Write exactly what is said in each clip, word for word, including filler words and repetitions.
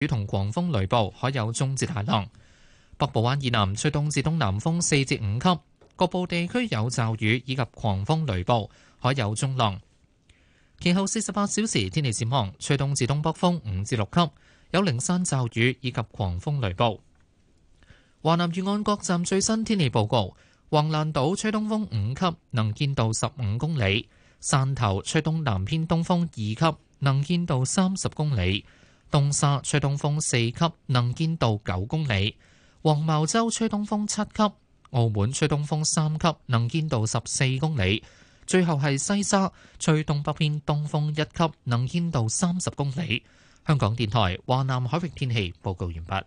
雨同狂風雷暴，海有中至大浪。北部灣以南吹東至東南風四至五級，局部地區有驟雨以及狂風雷暴，海有中浪。其後四十八小時天氣展望，吹東至東北風五至六級，有零散驟雨以及狂風雷暴。華南沿岸各站最新天氣報告：橫瀾島吹東風五級，能見度十五公里；汕頭吹東南偏東風二級，能見度三十公里；東沙吹東風四級，能見度九公里；黃茅洲吹東風七級，澳門吹東風三級，能見度十四公里。最後係西沙吹東北偏東風一級，能見度三十公里。香港電台華南海域天氣報告完畢。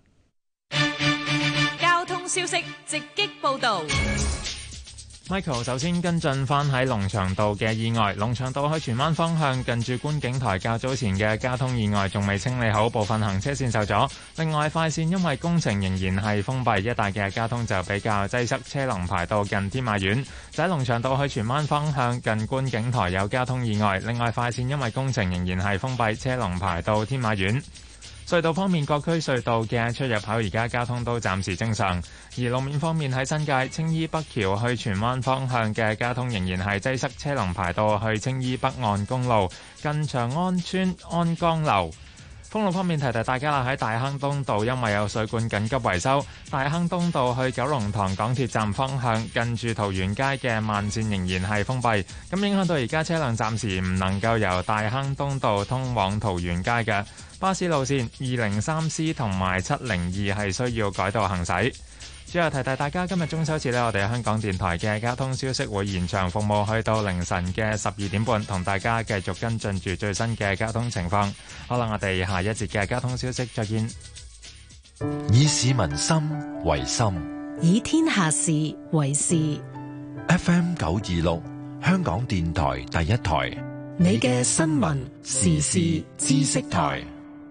交通消息直擊報道。 Michael 首先跟進翻喺龍翔道嘅意外，龍翔道去荃灣方向近住觀景台較早前嘅交通意外仲未清理好，部分行車線受阻。另外快線因為工程仍然係封閉，一帶嘅交通就比較擠塞，車龍排到近天馬苑。就喺龍翔道去荃灣方向近觀景台有交通意外，另外快線因為工程仍然係封閉，車龍排到天馬苑。隧道方面，各區隧道嘅出入口而家交通都暫時正常。而路面方面喺新界青衣北橋去荃灣方向嘅交通仍然係擠塞，車龍排到去青衣北岸公路近長安村安江樓。封路方面提提大家啦，喺大坑東道因為有水管緊急維修，大坑東道去九龍塘港鐵站方向近住桃園街嘅慢線仍然係封閉，咁影響到而家車輛暫時唔能夠由大坑東道通往桃園街嘅巴士路線二零三 C 同埋七零二係需要改道行駛。最後提提大家，今日中秋節呢，我哋香港電台嘅交通消息會延長服務去到凌晨嘅十二點半，同大家繼續跟進住最新嘅交通情況。好啦，我哋下一節嘅交通消息再見。 以市民心為心， 以天下事為事。 F M 九二六，香港電台第一台， 你嘅新聞時事知識台。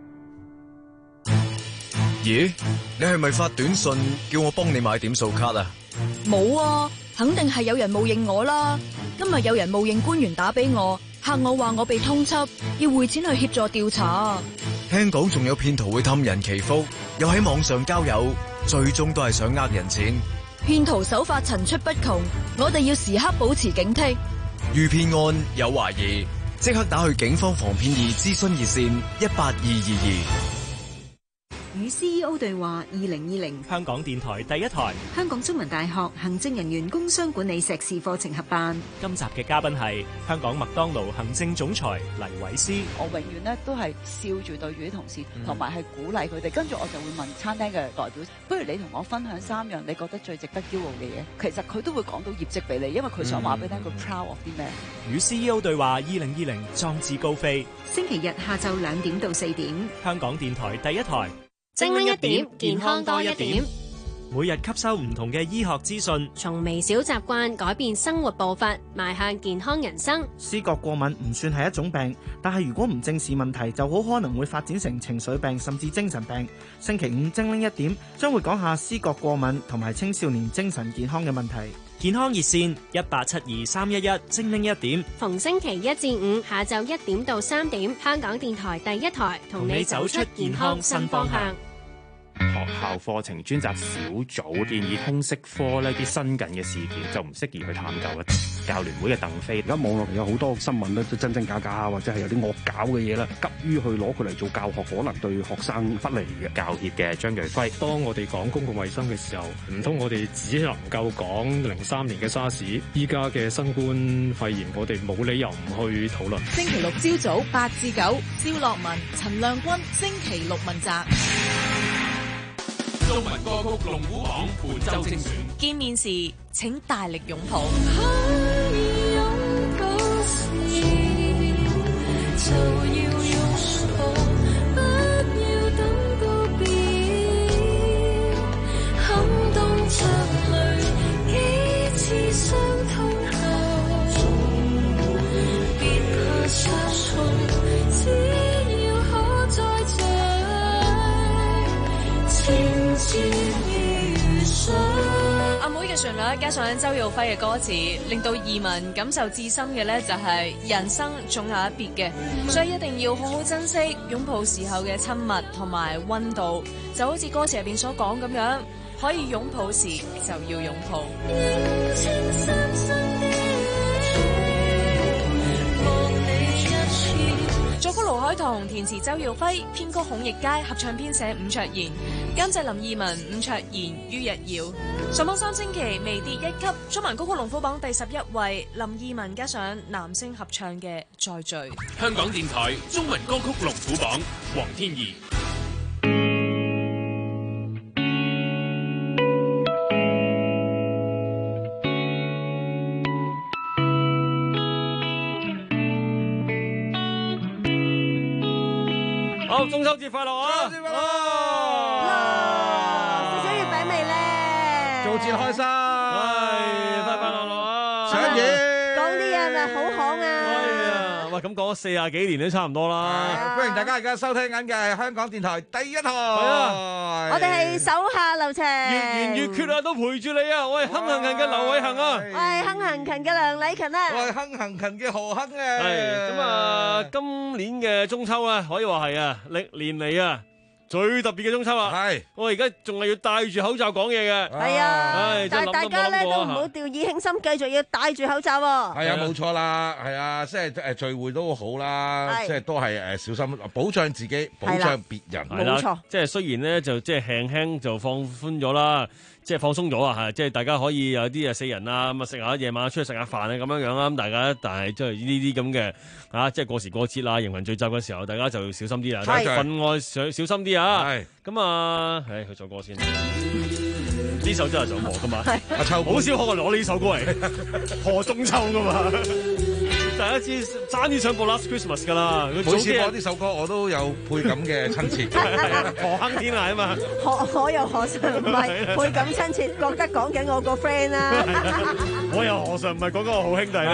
咦，你係咪發短信叫我幫你買點數卡啊？ 冇啊，肯定係有人冒認我啦。今日有人冒認官員打俾我，嚇我話我被通緝，要匯錢去協助調查。 聽講仲有騙徒會氹人祈福，又喺網上交友，最終都係想呃人錢。 騙徒手法層出不窮，我哋要時刻保持警惕。 遇騙案有懷疑，即刻打去警方防騙易諮詢熱線一八二二二。 與 C E O 對話二零二零， 香港電台第一台， 香港中文大學行政人員工商管理碩士課程合辦。 今集嘅嘉賓係香港麥當勞行政總裁黎偉思。 我永遠咧都係笑住對住啲同事，同埋係鼓勵佢哋。跟住我就會問餐廳嘅代表，不如你同我分享三樣你覺得最值得驕傲嘅嘢。其實佢都會講到業績俾你，因為佢想話俾你聽佢 proud of 啲咩。 與 C E O 對話二零二零，壯志高飛。 星期日下晝兩點到四點， 香港電台第一台。 精靈一點，健康多一點。 每日吸收唔同嘅醫學資訊， 從微小習慣改變生活步伐，邁向健康人生。 思覺過敏唔算係一種病，但係如果唔正視問題，就好可能會發展成情緒病甚至精神病。星期五精靈一點將會講下思覺過敏同埋青少年精神健康嘅問題。 健康熱線一八七二三一一，精靈一點。 逢星期一至五下晝一點到三點，香港電台第一台同你走出健康新方向。 學校課程專責小組建議通識科呢啲新近嘅事件就唔適宜去探究啦。教聯會嘅鄧飛， 而家網絡有好多新聞咧，都真真假假啊，或者係有啲惡搞嘅嘢啦，急於去攞佢嚟做教學，可能對學生不利嘅。 教協嘅張瑞輝， 當我哋講公共衛生嘅時候，唔通我哋只能夠講零三年嘅沙士，依家嘅新冠肺炎，我哋冇理由唔去討論。 星期六朝早八至九，蕭樂文、陳亮君，星期六問責。 中文歌曲龍虎榜本周精選， 見面時請大力擁抱。阿妹嘅嘅旋律加上周耀輝嘅歌詞，令到移民感受至深嘅呢就係人生總有一別嘅，所以一定要好好珍惜擁抱時候嘅親密同埋溫度，就好似歌詞入邊所講咁樣，可以擁抱時就要擁抱。作曲盧凱彤，填詞周耀輝，編曲孔奕佳，合唱編寫伍卓賢，監製林二汶、伍卓賢、于日耀。上榜三星期微跌一級，中文歌曲龍虎榜第十一位，林二汶加上男聲合唱嘅《再聚》。 香港電台中文歌曲龍虎榜，黃天怡。 好，中秋節快樂啊！中秋節快樂！ 食咗月餅未咧？ 做節開心，係快快樂樂啊！搶嘢， 講啲嘢咪好行啊！ 係啊，喂，咁講咗四廿幾年都差唔多啦。歡迎大家而家收聽緊嘅係香港電台第一台。係啊， 我哋係手下留情， 越言越決啊，都陪住你啊！我係亨行勤嘅劉偉恒啊， 我係亨行勤嘅梁禮勤啊， 我係亨行勤嘅何亨啊。係咁啊，今年嘅中秋啊，可以話係啊，歷年嚟啊最特別嘅中秋啦。係，我而家仲係要戴住口罩講嘢嘅。係啊，但係大家咧都唔好掉以輕心，繼續要戴住口罩。係啊，冇錯啦，係啊，即係誒聚會都好啦，即係都係誒小心，保障自己，保障別人。冇錯，即係雖然咧就即係輕輕就放寬咗啦。即係放鬆咗啊，係即係大家可以有啲啊四人啊咁啊食下夜晚出去食下飯啊咁樣樣啦，咁大家但係即係呢啲咁嘅啊，即係過時過節啦，人群聚集嘅時候，大家就要小心啲啦，分外小小心啲啊。係咁啊，誒去首歌先，呢首真係想播噶嘛，阿秋好少可我攞呢首歌嚟賀中秋噶嘛。大家知爭啲唱播 Last Christmas 噶啦，每次播呢首歌我都有倍感嘅親切，何亨天籟啊嘛， 何可又何嘗唔係倍感親切，覺得講緊我個 friend 啦， 我又何嘗唔係講緊我好兄弟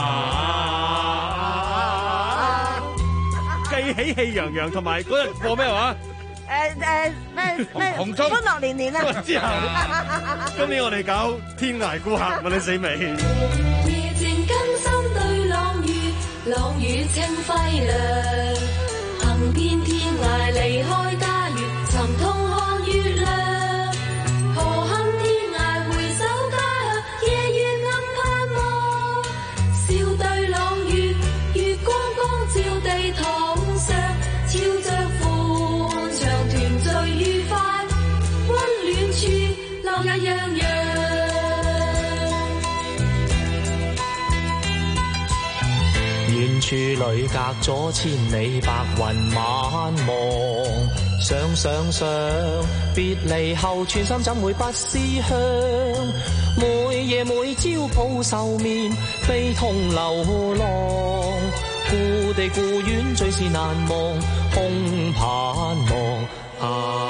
啦，既喜氣洋洋，同埋嗰日播咩話？ 誒誒咩咩歡樂年年啊！之後今年我哋搞天涯顧客，問你死未？ 朗月清輝亮，行遍天涯離開家園，尋痛看月亮。何幸天涯回首家鄉，夜月暗盼望。笑對朗月，月光光照地堂上，照着歡暢團聚愉快，溫暖處樂也洋洋。遠處裏隔咗千里，白雲晚望，想想想，別離後寸心怎會不思鄉？每夜每朝抱愁眠，悲痛流浪，故地故園最是難忘，空盼望啊！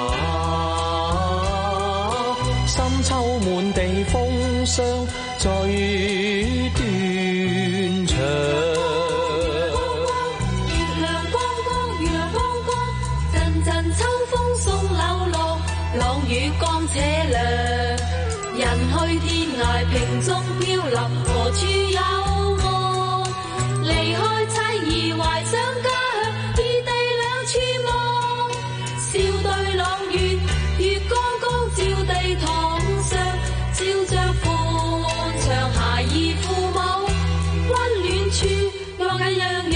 深秋滿地風霜，最斷腸。朗月光且亮，人去天涯瓶中飄流，何處有我？離開妻兒懷想家鄉，異地兩處望。笑對朗月，月光光照地堂上，照着歡暢孩兒父母，溫暖處樂也洋洋。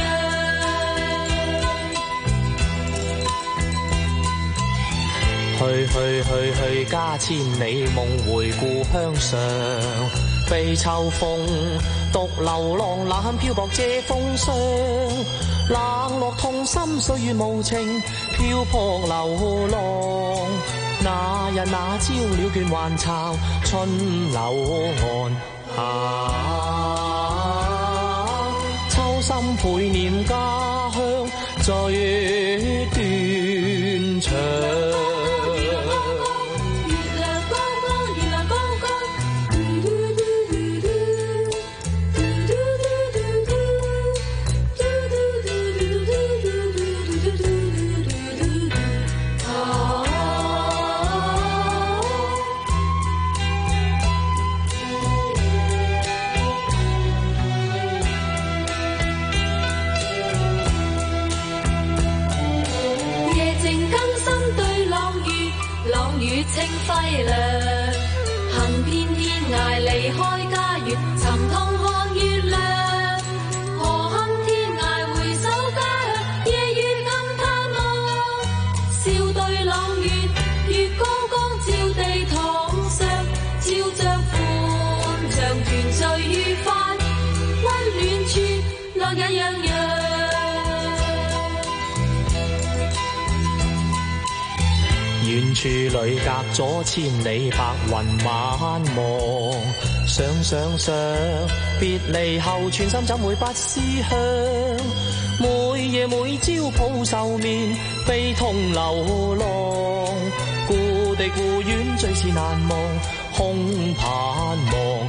去去去去家千里，夢回故鄉上。被秋風獨流浪，冷漂泊借風霜。冷落痛心，歲月無情，漂泊流浪。那日那朝鳥倦還巢，春柳岸下。秋心倍念家鄉，最斷腸。 朗月清輝亮，行遍天涯離開家園，沉痛看月亮，何堪天涯回首家鄉，夜雨暗探望，笑對朗月，月光光照地堂上，照着歡暢團聚愉快，溫暖處樂也洋洋。 遠處裏隔咗千里，白雲晚望，想想想，別離後全心怎會不思鄉？每夜每朝抱愁眠，悲痛流浪，故地故園最是難忘，空盼望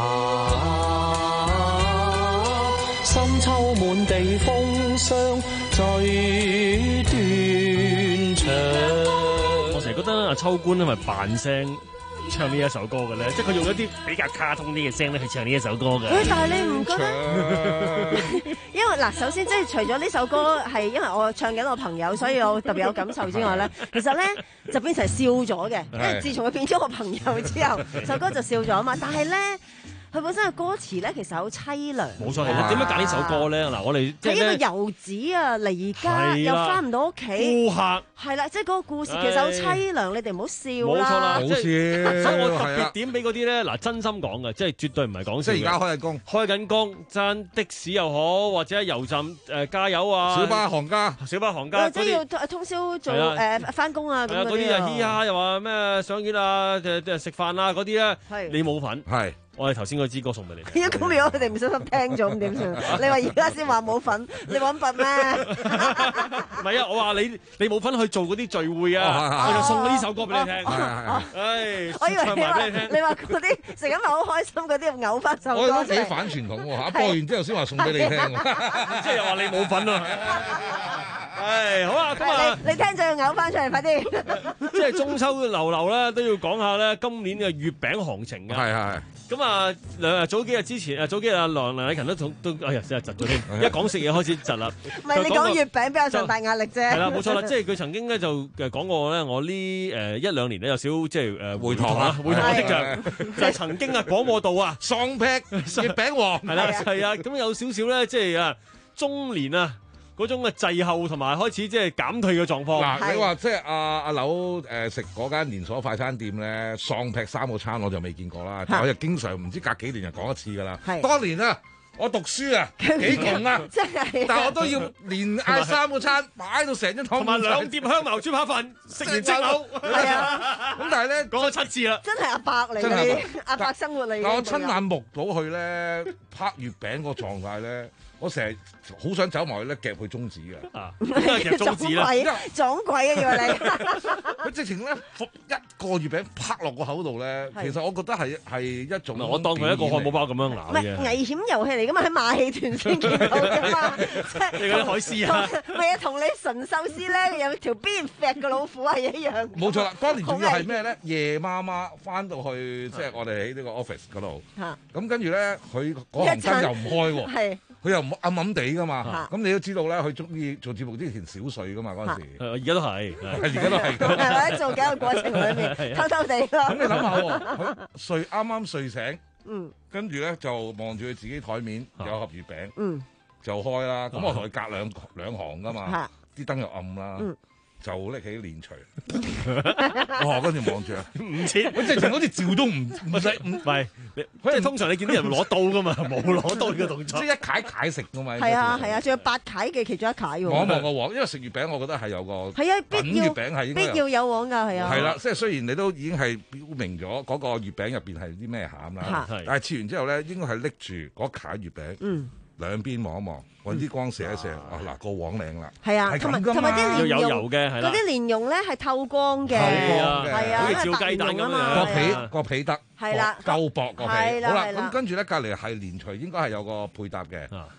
啊！深秋滿地風霜，最斷腸。 我成日覺得阿秋官係咪扮聲唱呢一首歌嘅咧？即係佢用一啲比較卡通啲嘅聲咧去唱呢一首歌嘅。 喂，但係你唔覺得？因為嗱，首先即係除咗呢首歌係因為我唱緊我朋友，所以我特別有感受之外咧，其實咧就變成笑咗嘅。因為自從佢變咗我朋友之後，首歌就笑咗啊嘛。但係咧。佢本身嘅歌詞咧，其實好凄涼。 冇錯，點解揀呢首歌咧？嗱，我哋係一個遊子啊，離家又翻唔到屋企， 顧客係啦，即係嗰個故事其實好凄涼，你哋唔好笑啦。 冇錯啦， 冇事。 所以我特別點俾嗰啲咧，嗱，真心講嘅，即係絕對唔係講笑。 即係而家開緊工， 開緊工，爭的士又好，或者油站誒加油啊， 小巴行家， 小巴行家， 或者要通宵做誒翻工啊咁嗰啲。 嗰啲就嘻哈，又話咩上院啊，誒誒食飯啊嗰啲咧，你冇份。 係。 我哋頭先嗰支歌送俾你。 如果咁樣，佢哋唔小心聽咗咁點算？你話而家先話冇份，你揾笨咩？ 唔係啊，我話你你冇份去做嗰啲聚會啊，我就送呢首歌俾你聽。唉， 我以為你話你話嗰啲食緊飯好開心嗰啲嘔翻首歌。 我覺得幾反傳統喎嚇，播完之後先話送俾你聽， 即係又話你冇份啊！唉，好啊，咁啊， 你聽咗要嘔翻出嚟，快啲！ 即係中秋流流咧，都要講下咧今年嘅月餅行情嘅。 係係。 咁啊，兩早幾日之前，誒早幾日阿梁梁禮勤都都，哎呀，真係窒咗添。一講食嘢開始窒啦。 唔係你講月餅比較上大壓力啫。 係啦，冇錯啦，即係佢曾經咧就誒講過咧，我呢誒一兩年咧有少即係誒回堂啊， 回堂嘅跡象，就係曾經啊廣播道啊喪劈月餅王係啦，係啊，咁有少少咧即係啊中年啊。嗰種嘅滯後同埋開始即係減退嘅狀況。 嗱，你話即係阿阿柳誒食嗰間連鎖快餐店咧，喪劈三個餐我就未見過啦。我就經常唔知隔幾年就講一次㗎啦。當年啊，我讀書啊幾窮啊，但係我都要連嗌三個餐，擺到成張台， 同埋兩碟香茅豬扒飯，食完即嘔。 係啊， 咁但係咧講咗七次啦， 真係阿伯嚟嘅，阿伯生活嚟嘅。 但我親眼目睹佢咧拍月餅個狀態咧。我成日好想走埋去咧夾佢中指嘅， 啊，夾中指啦， 撞鬼啊！以為你佢直情咧服一個月餅拍落個口度咧，其實我覺得係係一種， 我當佢一個漢堡包咁樣咬嘅。 危險遊戲嚟噶嘛，喺馬戲團先見到噶嘛，即係你嗰啲海獅啊， 咪啊同你純壽司咧有條邊揈個老虎係一樣。 冇錯啦，當年仲要係咩咧？夜媽媽翻到去即係我哋喺呢個 office 嗰度，咁跟住咧佢嗰行燈又唔開喎。佢又暗暗地噶嘛，咁你都知道咧，佢中意做節目之前少睡噶嘛嗰陣時， 而家都係， 而家都係。 係咪做緊個過程裏面偷偷地咯？ 咁你諗下喎，佢睡啱啱睡醒，嗯，跟住咧就望住佢自己台面有盒月餅，嗯，就開啦。咁我同佢隔兩兩行噶嘛，啲燈又暗啦。就拎起連錘，哇！跟住望住啊， 唔似， 佢直情好似照都唔唔使，唔係，即係通常你見啲人攞刀噶嘛，冇攞刀嘅動作， 即係一解解食噶嘛。 係啊係啊，仲有八解嘅其中一解喎。 望一望個黃，因為食月餅，我覺得係有個係啊，必要月餅係應該必要有黃㗎，係啊。 係啦，即係雖然你都已經係表明咗嗰個月餅入邊係啲咩餡啦，但係切完之後咧，應該係拎住嗰解月餅，嗯，兩邊望一望。揾啲光射一射，啊嗱個黃靚啦， 係啊，同埋同埋啲蓮蓉嘅，嗰啲蓮蓉咧係透光嘅， 係啊， 係啊， 好似照雞蛋咁嘛，個皮個皮得， 係啦， 夠薄個皮， 好啦，咁跟住咧隔離係連錘，應該係有個配搭嘅，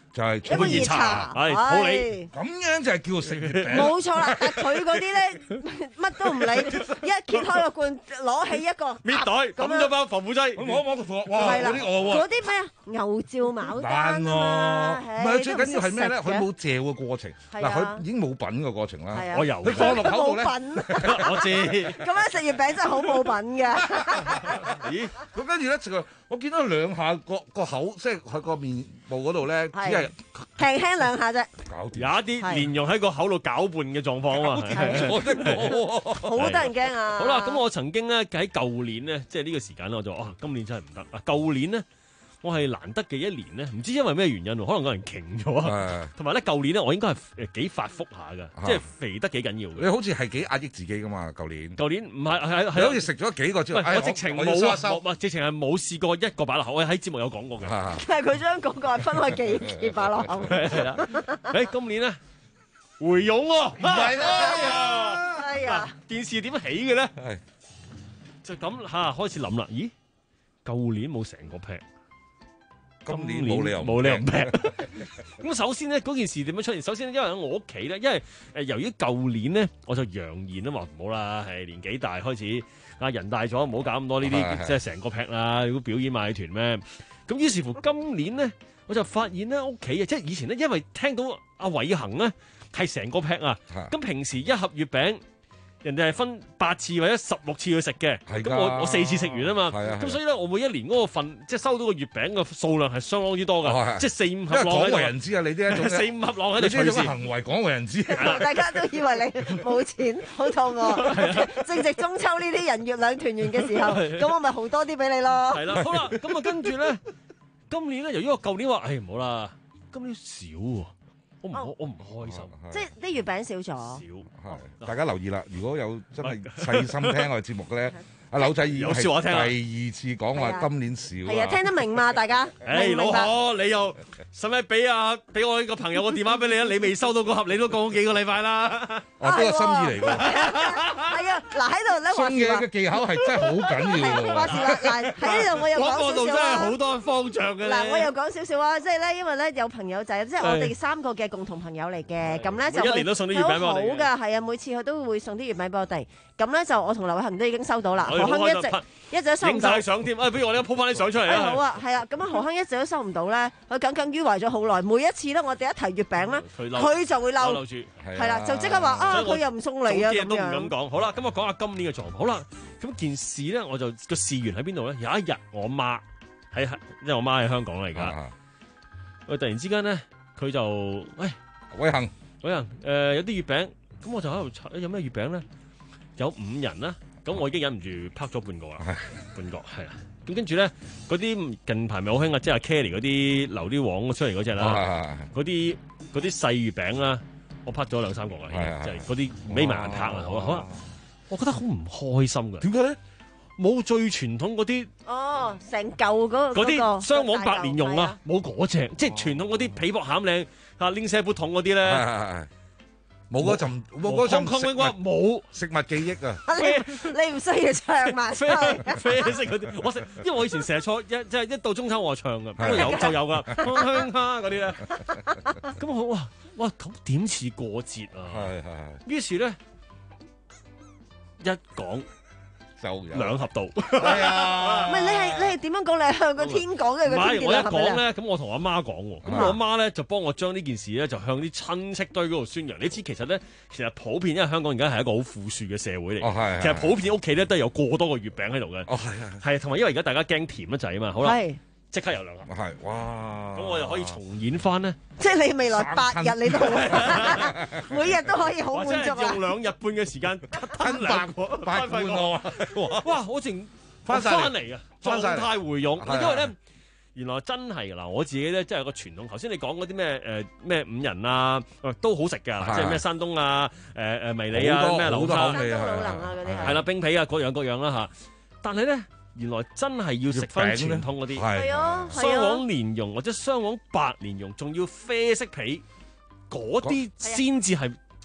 就係一杯熱茶， 係普洱， 咁樣就係叫做食月餅。 冇錯啦，但佢嗰啲咧乜都唔理，一揭開個罐，攞起一個搣袋抌咗包防腐劑， 我摸摸個火，哇！嗰啲餓喎， 嗰啲咩啊？牛照牡丹喎，唔係最緊要係咩咧？佢冇嚼嘅過程，嗱佢已經冇品嘅過程啦。我有，佢放落口度咧， 我知。 咁樣食月餅真係好冇品嘅。 咦？咁跟住咧食，我見到兩下個個口，即係喺個面部嗰度咧，只係輕輕兩下啫。 搞掂。 有一啲連用喺個口度攪拌嘅狀況啊， 我識我， 好得人驚啊！ 好啦，咁我曾經咧喺舊年咧，即係呢個時間咧，我就啊，今年真係唔得啊！舊年咧。我係難得嘅一年咧，唔知因為咩原因，可能個人勁咗啊，同埋咧舊年咧我應該係誒幾發福下㗎，即係肥得幾緊要嘅。 你好似係幾壓抑自己㗎嘛？舊年， 舊年唔係係係好似食咗幾個之後， 我直情冇啊，我直情係冇試過一個擺落口，我喺節目有講過嘅。 但係佢將嗰個係分開幾幾擺落口。 係啦，誒今年咧回勇喎，唔係啦， 哎呀， 件事點起嘅咧？係就咁嚇開始諗啦，咦？舊年冇成個劈。 今年冇理由冇理由唔劈。咁首先咧，嗰件事點樣出現？首先因為喺我屋企咧，因為誒由於舊年咧，我就揚言啊嘛，唔好啦，係年紀大開始啊人大咗，唔好搞咁多呢啲即係成個劈啦，如果表演馬戲團咩？咁於是乎今年咧，我就發現咧屋企啊，即係以前咧，因為聽到阿偉恒咧係成個劈啊，咁平時一盒月餅。人哋係分八次或者十六次去食嘅，咁我我四次食完啊嘛，咁所以咧我每一年嗰個份即係收到個月餅嘅數量係相當之多㗎，即係四五盒浪喺度。 廣為人知啊！你呢一種四五盒浪喺度隨時行為廣為人知， 大家都以為你冇錢，好肚餓。正值中秋呢啲人月兩團圓嘅時候，咁我咪好多啲俾你咯。 係啦，好啦，咁啊跟住咧，今年咧由於我舊年話，誒唔好啦，今年少喎。我唔我我唔開心， 即係啲月餅少咗。 少係，大家留意啦！如果有真係細心聽我哋節目嘅咧，阿柳仔已經係第二次講話今年少。 係啊，聽得明嘛？大家。 誒老何，你又使唔使俾啊？俾我呢個朋友個電話俾你啊！你未收到個盒，你都過咗幾個禮拜啦。 哦，都係心意嚟㗎。 係啊，嗱喺度咧話。 送嘢嘅技巧係真係好緊要㗎。 話事話嗱喺呢度我又講少少。 嗰度真係好多方丈嘅。 嗱，我又講少少啊，即係咧，因為咧有朋友仔，即係我哋三個嘅共同朋友嚟嘅，咁咧就一年都送啲月餅俾我哋。 好㗎，係啊，每次佢都會送啲月餅俾我哋。咁咧就我同劉偉恒都已經收到啦。何亨一直一直都收唔到。 影曬相添，啊，不如我哋鋪翻啲相出嚟啦。 好啊，係啊，咁啊何亨一直都收唔到咧，佢耿耿於懷咗好耐。每一次咧，我哋一提月餅咧，佢就會嬲，係啦，就即刻話啊，佢又唔送嚟啊咁樣。 都唔敢講。好啦，咁我講下今年嘅狀況。好啦，咁件事咧，我就個事源喺邊度咧？有一日我媽喺，因為我媽喺香港嚟㗎。佢突然之間咧，佢就喂偉恒， 偉恒誒有啲月餅，咁我就喺度查，有咩月餅咧？有五人啦，咁我已經忍唔住拍咗半個啦，半個係啦。咁跟住咧，嗰啲近排咪好興啊，即係 Kelly 嗰啲留啲黃出嚟嗰隻啦，嗰啲嗰啲細月餅啦，我拍咗兩三個啦，就係嗰啲眯埋眼拍啊，好啊，我覺得好唔開心㗎。 點解咧？ 冇最傳統嗰啲哦，成嚿嗰嗰啲雙黃白蓮蓉啊，冇嗰隻，即係傳統嗰啲皮薄餡靚啊，拎些杯桶嗰啲咧。 冇嗰陣，冇嗰陣食物冇食物記憶啊！ 你你唔需要唱嘛？ 啡啡色嗰啲，我食，因為我以前成日坐一即係一到中秋我就唱噶，咁有就有噶，香蝦嗰啲咧。咁我哇哇咁點似過節啊？ 係係。 於是咧一講就兩盒到。 係啊！ 唔係你係你係點樣講？你係向個天講嘅？ 唔係我一講咧，咁我同阿媽講喎，咁我阿媽咧就幫我將呢件事咧就向啲親戚堆嗰度宣揚。你知其實咧，其實普遍因為香港而家係一個好富庶嘅社會嚟， 哦係。 其實普遍屋企咧都係有過多個月餅喺度嘅。 哦係啊。 係同埋因為而家大家驚甜得滯啊嘛，好啦，即刻有兩盒。 係哇！ 咁我又可以重演翻咧。 即係你未來八日你都每日都可以好滿足啊！ 用兩日半嘅時間吞兩個， 翻半個啊！ 哇！我淨翻翻嚟啊，狀態回勇。因為咧，原來真係嗱，我自己咧，即係有個傳統。頭先你講嗰啲咩誒咩五仁啊，都好食㗎，即係咩山東啊、誒誒迷你啊、咩柳沙、 山東魯能啊嗰啲係啦，冰皮啊，各樣各樣啦嚇。但係咧，原來真係要食翻傳統嗰啲， 係啊， 雙黃蓮蓉或者雙黃白蓮蓉，仲要啡色皮嗰啲先至係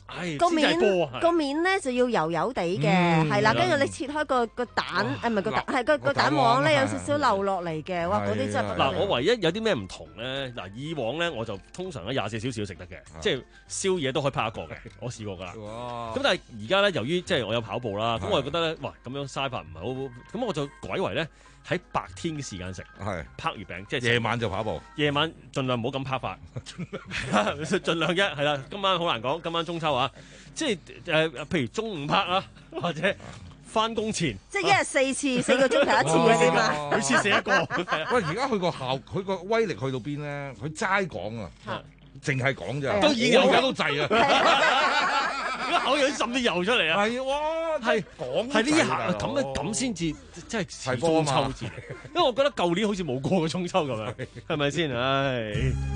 個面個面咧就要油油地嘅，係啦，跟住你切開個個蛋，誒唔係個蛋，係個個蛋黃咧有少少漏落嚟嘅，哇！嗰啲真係嗱， 我唯一有啲咩唔同咧，嗱以往咧我就通常咧廿四小時都食得嘅，即係宵夜都可以拍一個嘅，我試過㗎啦。咁但係而家咧，由於即係我有跑步啦，咁我就覺得咧，哇咁樣嘥法唔係好，咁我就改為咧。喺白天嘅時間食，係拍月餅，即係夜晚就跑步。 夜晚盡量唔好咁拍法，盡量一係啦。今晚好難講，今晚中秋啊，即係誒，譬如中午拍啊，或者翻工前， 即係一日四次，四個鐘頭一次嘅啫嘛， 每次食一個。 喂，而家佢個效，佢個威力去到邊咧？佢齋講啊，淨係講咋， 都已經而家都滯啊。 口有啲滲啲油出嚟啊！ 係哇，係講係呢一下咁樣咁先至，即係似中秋節。因為我覺得舊年好似冇過過中秋咁樣，係咪先？唉，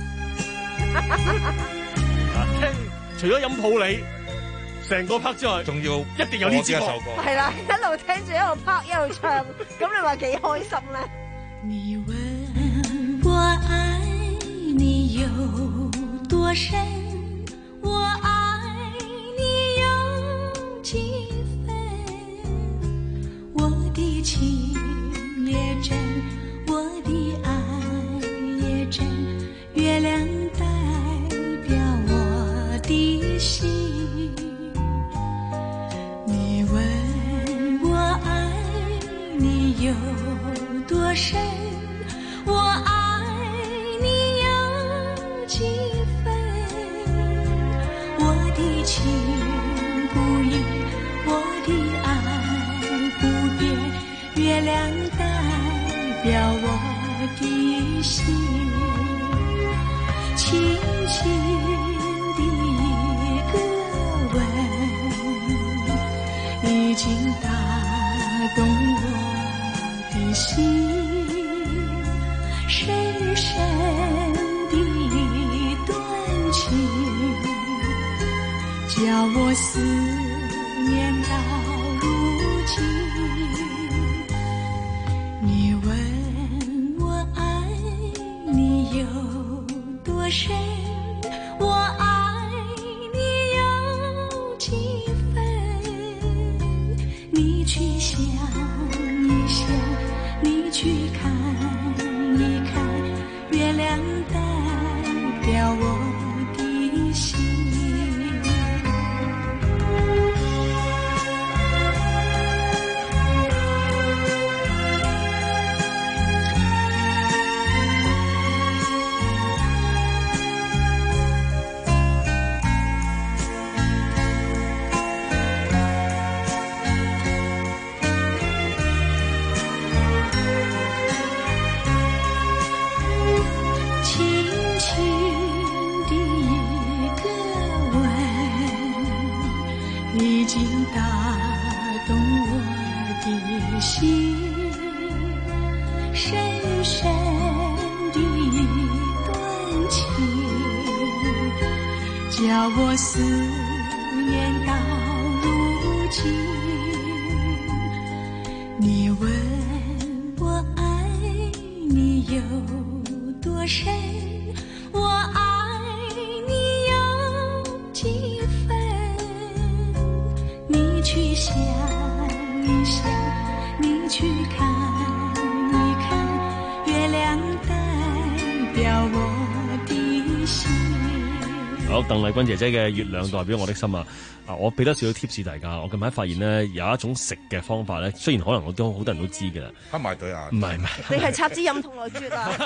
聽除咗飲普洱成個拍之外， 仲要一定有呢支歌。 係啦，一路聽住一路拍一路唱，咁你話幾開心咧？ 你問我愛你有多深，我愛幾分，我的情也真，我的愛也真，月亮代表我的心。你問我愛你有多深，我愛你有幾分，我的情不移，我的愛不變，月亮代表我的心，輕輕的一個吻，已經打動我的心，深深的一段情，叫我思念到如今。你問我愛你有多深，我愛你有幾分，你去想一想，你去看一看，月亮代表我的心。已經打動我的心，深深的一段情，叫我思念到如今。你問我愛你有多深，我愛你有幾分，你去想一想，你去看一看，月亮代表我的心。 好，鄧麗君姐姐嘅月亮代表我的心啊！啊，我俾多少少 tips 大家。我近排發現咧有一種食嘅方法咧，雖然可能我都好多人都知㗎啦， 黑埋對眼， 唔係唔係， 你係插支飲筒來啜啊！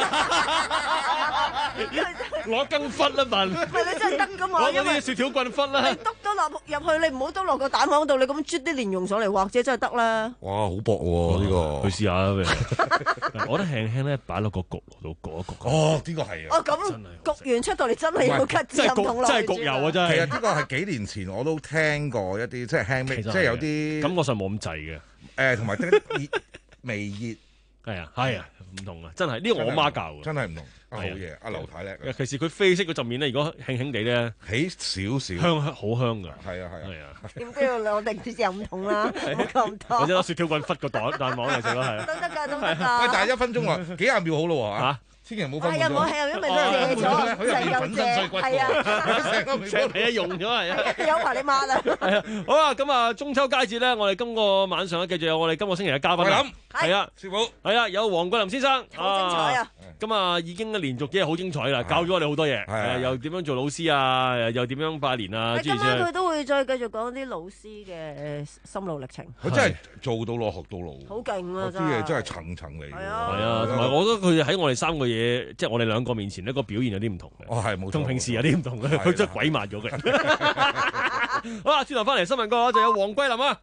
攞羹忽啦問， 唔係你真係得㗎嘛？ 攞嗰啲雪條棍忽啦， 你篤咗落入去，你唔好篤落個蛋黃度，你咁啜啲蓮蓉上嚟，或者真係得啦。 哇，好薄喎呢個， 去試下我覺得輕輕咧擺落個焗爐度焗一焗。 哦，呢個係啊！ 哦咁焗完出到嚟真係要吉支飲筒落去。 真係焗油啊！真係。 其實呢個係幾年前我都聽過一啲即係輕微，即係有啲感覺上冇咁滯嘅。 誒，同埋啲熱微熱， 係啊係啊，唔同啊！真係呢個我媽教嘅， 真係唔同。好嘢，阿劉太叻。 尤其是佢啡色嗰陣面咧，如果輕輕地咧， 起少少香好香㗎。 係啊係啊係啊。 點都要攞定支飲筒啦，冇咁多。 或者攞雪條棍忽個蛋蛋黃嚟食咯，係啊。 都得㗎，都得㗎。 喂，但係一分鐘喎，幾廿秒好咯喎嚇。 千祈唔好分係啊，冇係啊，因為佢借咗， 佢入面粉身碎骨係啊， 成個微波你一用咗係啊， 有排你抹啊！ 係啊，好啦，咁啊，中秋佳節咧，我哋今個晚上咧，繼續有我哋今個星期嘅嘉賓啊，係啊， 師傅， 係啊，有黃桂林先生， 好精彩啊！ 咁啊，已經連續幾日好精彩啦，教咗我哋好多嘢，誒，又點樣做老師啊，又點樣拜年啊， 今晚佢都會再繼續講啲老師嘅心路歷程。 佢真係做到老學到老， 好勁啊！ 啲嘢真係層層嚟。 係啊， 係啊，同埋我覺得佢喺我哋三個嘢，即係我哋兩個面前呢個表現有啲唔同嘅。 哦，係冇錯， 同平時有啲唔同嘅，佢真係鬼慢咗嘅。好啦，轉頭翻嚟新聞歌就有黃桂林啊。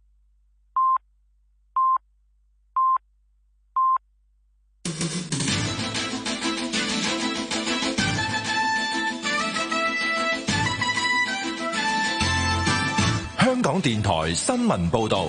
香港電台新聞報道，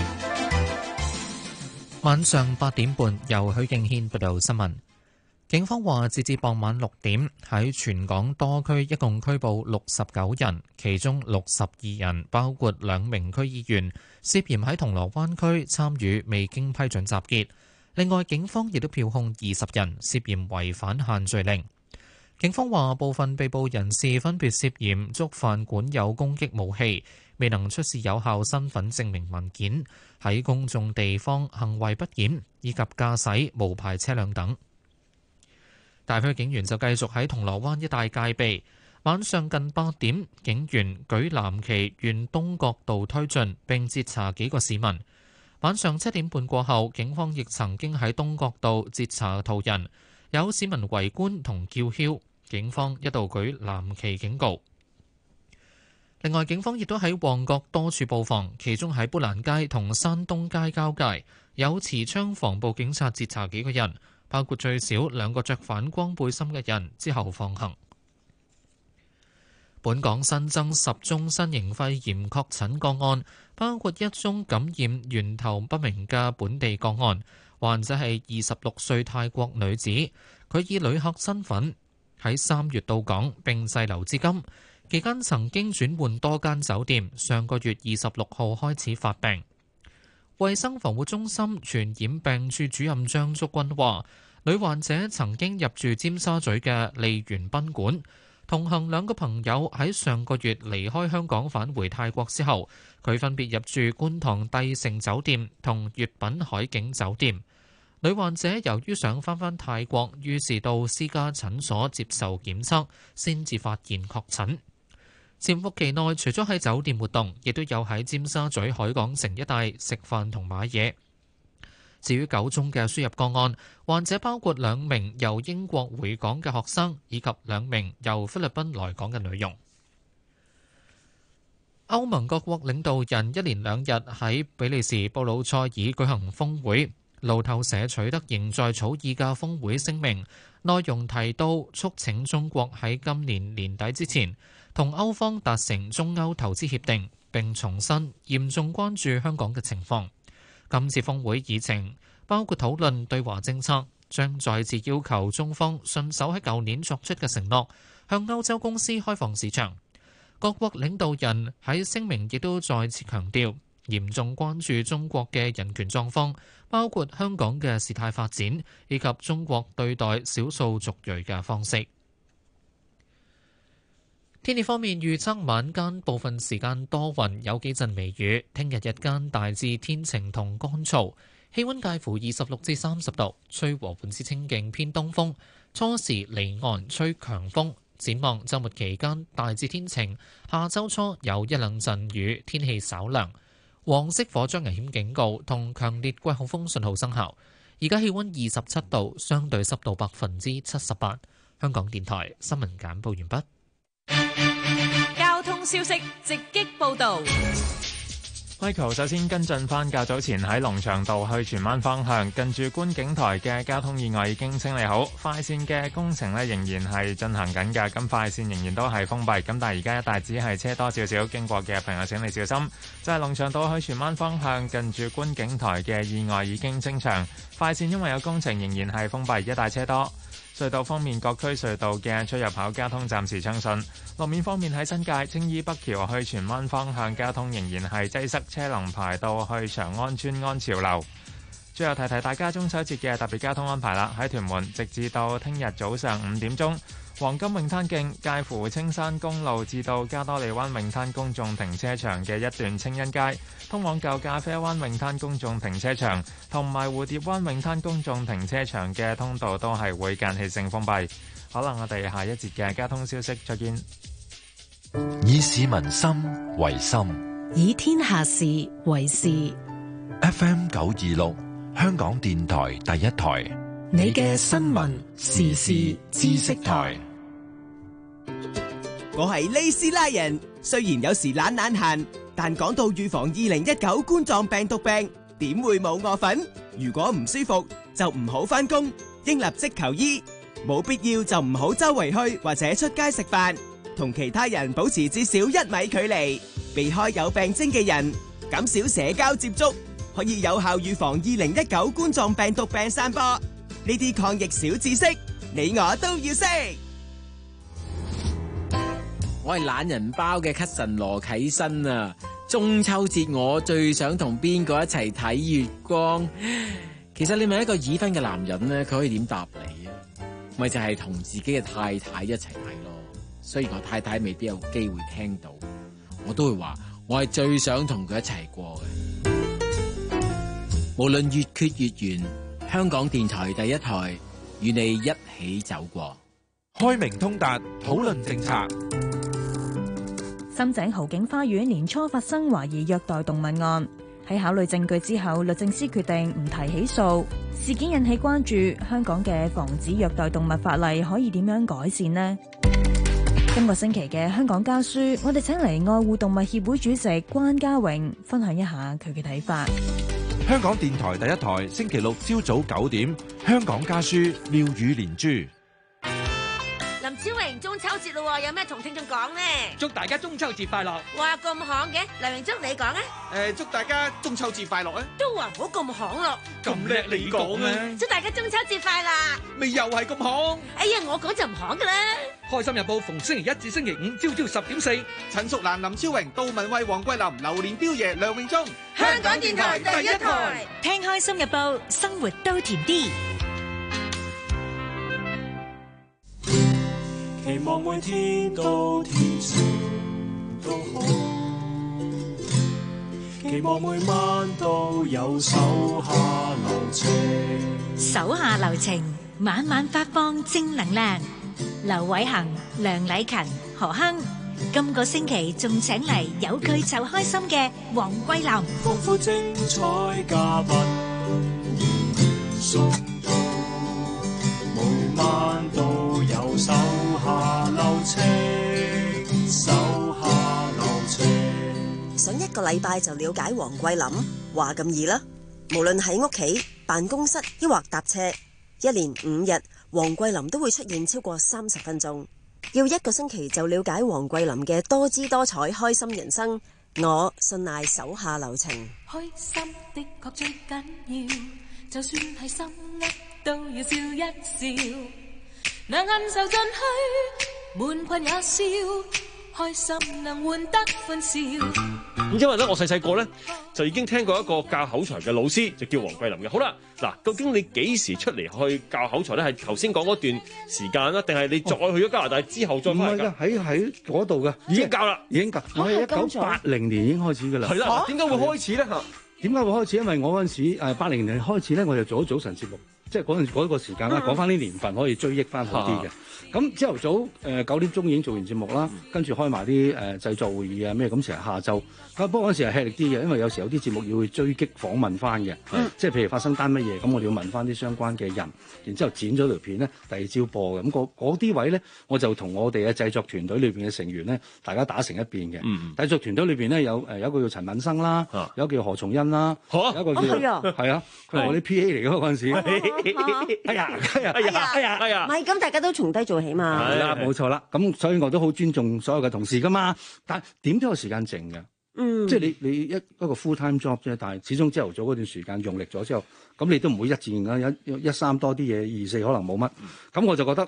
晚上八點半由許敬軒報道新聞。警方話，截至傍晚六點，喺全港多區一共拘捕六十九人，其中六十二人包括兩名區議員，涉嫌喺銅鑼灣區參與未經批准集結。另外，警方亦都票控二十人涉嫌違反限聚令。警方話，部分被捕人士分別涉嫌觸犯管有攻擊武器、未能出示有效身份證明文件、喺公眾地方行為不檢以及駕駛無牌車輛等。大批警員就繼續喺銅鑼灣一帶戒備。晚上近八點，警員舉藍旗沿東角道推進並截查幾個市民。晚上七點半過後，警方亦曾經喺東角道截查途人，有市民圍觀同叫囂，警方一度舉藍旗警告。另外，警方亦都喺旺角多處布防，其中喺砵蘭街同山東街交界有持槍防暴警察截查幾個人，包括最少兩個着反光背心嘅人，之後放行。本港新增十宗新型肺炎確診個案，包括一宗感染源頭不明嘅本地個案，患者係二十六歲泰國女子，佢以旅客身份喺三月到港並滯留至今。期間曾經轉換多間酒店，上個月二十六號開始發病。衛生防護中心傳染病處主任張竹君話，女患者曾經入住尖沙咀嘅利園賓館，同行兩個朋友喺上個月離開香港返回泰國之後，佢分別入住觀塘帝城酒店同粵品海景酒店。女患者由於想返返泰國，於是到私家診所接受檢測，先至發現確診。潛伏期內，除咗喺酒店活動，亦都有喺尖沙咀海港城一帶食飯同買嘢。至於九宗嘅輸入個案，患者包括兩名由英國回港嘅學生，以及兩名由菲律賓來港嘅女傭。歐盟各國領導人一連兩日喺比利時布魯塞爾舉行峰會，路透社取得仍在草擬嘅峰會聲明，內容提到促請中國喺今年年底之前同歐方達成中歐投資協定，並重申嚴重關注香港嘅情況。今次峰會議程包括討論對華政策，將再次要求中方信守喺舊年作出嘅承諾，向歐洲公司開放市場。各國領導人喺聲明亦都再次強調嚴重關注中國嘅人權狀況，包括香港嘅事態發展，以及中國對待少數族裔嘅方式。天氣方面，預測晚間部分時間多雲，有幾陣微雨。聽日日間大致天晴同乾燥，氣溫介乎二十六至三十度，吹和緩至清勁偏東風。初時離岸吹強風。展望週末期間大致天晴，下週初有一兩陣雨，天氣稍涼。黃色火災危險警告同強烈季候風信號生效。而家氣溫二十七度，相對濕度百分之七十八。香港電台新聞簡報完畢。 交通消息直擊報道。 Michael 首先跟進返較早前喺龍翔道去荃灣方向近住觀景台嘅交通意外已經清理好，快線嘅工程呢仍然係進行緊㗎，咁快線仍然都係封閉，咁但係而家一帶只係車多少少，經過嘅朋友請你小心。就係龍翔道去荃灣方向近住觀景台嘅意外已經清場，快線因為有工程仍然係封閉，一帶車多。隧道方面，各區隧道嘅出入口交通暫時暢順。路面方面，喺新界青衣北橋去荃灣方向交通仍然係擠塞，車龍排到去長安村安潮樓。 最後提提大家中秋節嘅特別交通安排啦，喺屯門直至到聽日早上五點鐘，黃金泳灘徑介乎青山公路至到加多利灣泳灘公眾停車場嘅一段青欣街，通往舊咖啡灣泳灘公眾停車場同埋蝴蝶灣泳灘公眾停車場嘅通道都係會間歇性封閉。可能我哋下一節嘅交通消息再見。 以市民心為心， 以天下事為事。 F M 九二六，香港電台第一台， 你嘅新聞時事知識台。 我係利斯拉人，雖然有時懶懶閒，但講到預防二零一九冠狀病毒病，點會冇我份？如果唔舒服就唔好返工，應立即求醫。冇必要就唔好周圍去或者出街食飯，同其他人保持至少一米距離，避開有病徵嘅人，減少社交接觸，可以有效預防二零一九冠狀病毒病散播。呢啲抗疫小知識，你我都要識。 我係懶人包嘅咳神羅啟新啊！中秋節我最想同邊個一齊睇月光？其實你問一個已婚嘅男人咧，佢可以點答你啊？咪就係同自己嘅太太一齊睇咯。雖然我太太未必有機會聽到，我都會話我係最想同佢一齊過嘅。無論月缺月圓，香港電台第一台與你一起走過。 開明通達，討論政策。 深井豪景花園年初發生懷疑虐待動物案，喺考慮證據之後，律政司決定唔提起訴。事件引起關注，香港嘅防止虐待動物法例可以點樣改善呢？今個星期嘅香港家書，我哋請嚟愛護動物協會主席關家榮分享一下佢嘅睇法。 香港電台第一台，星期六朝早九點，香港家書妙語連珠。 林超榮，中秋節咯，有咩同聽眾講呢？ 祝大家中秋節快樂！ 哇，咁行嘅，梁榮忠你講啊？ 誒，祝大家中秋節快樂啊！ 都話唔好咁行咯。 咁叻你講啊！ 祝大家中秋節快樂！ 咪又係咁行？ 哎呀，我講就唔行噶啦！ 開心日報逢星期一至星期五朝朝十點四，陳淑蘭、林超榮、杜文慧、黃桂林、榴蓮標爺、梁榮忠， 香港電台第一台， 聽開心日報，生活都甜啲。 期望每天都天晴都好，期望每晚都有手下留情。 手下留情，晚晚發放正能量。劉偉恒、梁禮勤、何亨，今個星期仲請嚟有佢就開心嘅黃桂林。 豐富精彩嘉賓送到，每晚都有手下留情，手下留情。 想一個禮拜就了解黃桂林，話咁易啦。無論喺屋企、辦公室，抑或搭車，一連五日，黃桂林都會出現超過三十分鐘。要一個星期就了解黃桂林嘅多姿多彩、開心人生，我信賴手下留情。 開心的確最緊要，就算係心噏都要笑一笑，能忍受進去，悶困也笑，開心能換得歡笑。 咁因為咧，我細細個咧就已經聽過一個教口才嘅老師，就叫黃桂林嘅。好啦，嗱，究竟你幾時出嚟去教口才咧？係頭先講嗰段時間啦，定係你再去咗加拿大之後再翻嚟教？ 唔係㗎，喺喺嗰度嘅， 已經教啦， 已經教。我係一九八零年已經開始㗎啦。 係啦，點解會開始咧？嚇， 點解會開始？因為我嗰陣時誒八零年開始咧，我就做咗早晨節目，即係嗰陣嗰個時間啦，講翻啲年份可以追憶翻好啲嘅。咁朝頭早誒九點鐘已經做完節目啦，跟住開埋啲誒製作會議啊咩咁，成日下晝。咁不過嗰陣時係吃力啲嘅，因為有時有啲節目要去追擊訪問翻嘅，即係譬如發生單乜嘢，咁我哋要問翻啲相關嘅人，然之後剪咗條片咧，第二朝播嘅。咁嗰啲位咧，我就同我哋嘅製作團隊裏邊嘅成員咧，大家打成一片嘅。嗯、製作團隊裏邊咧有誒有一個叫陳敏生啦，啊、有一個叫何松恩啦，啊、有一個叫係啊，係啊，佢係我啲 P A 嚟嘅嗰陣時。哎呀，哎呀，哎呀，哎呀，哎呀， 唔係咁，大家都從低做起嘛。 係啦，冇錯啦。咁所以我都好尊重所有嘅同事噶嘛。但點都有時間靜嘅。嗯，即係你你一一個 full time job 啫，但係始終朝頭早嗰段時間用力咗之後，咁你都唔會一戰啦，一一三多啲嘢，二四可能冇乜。咁我就覺得開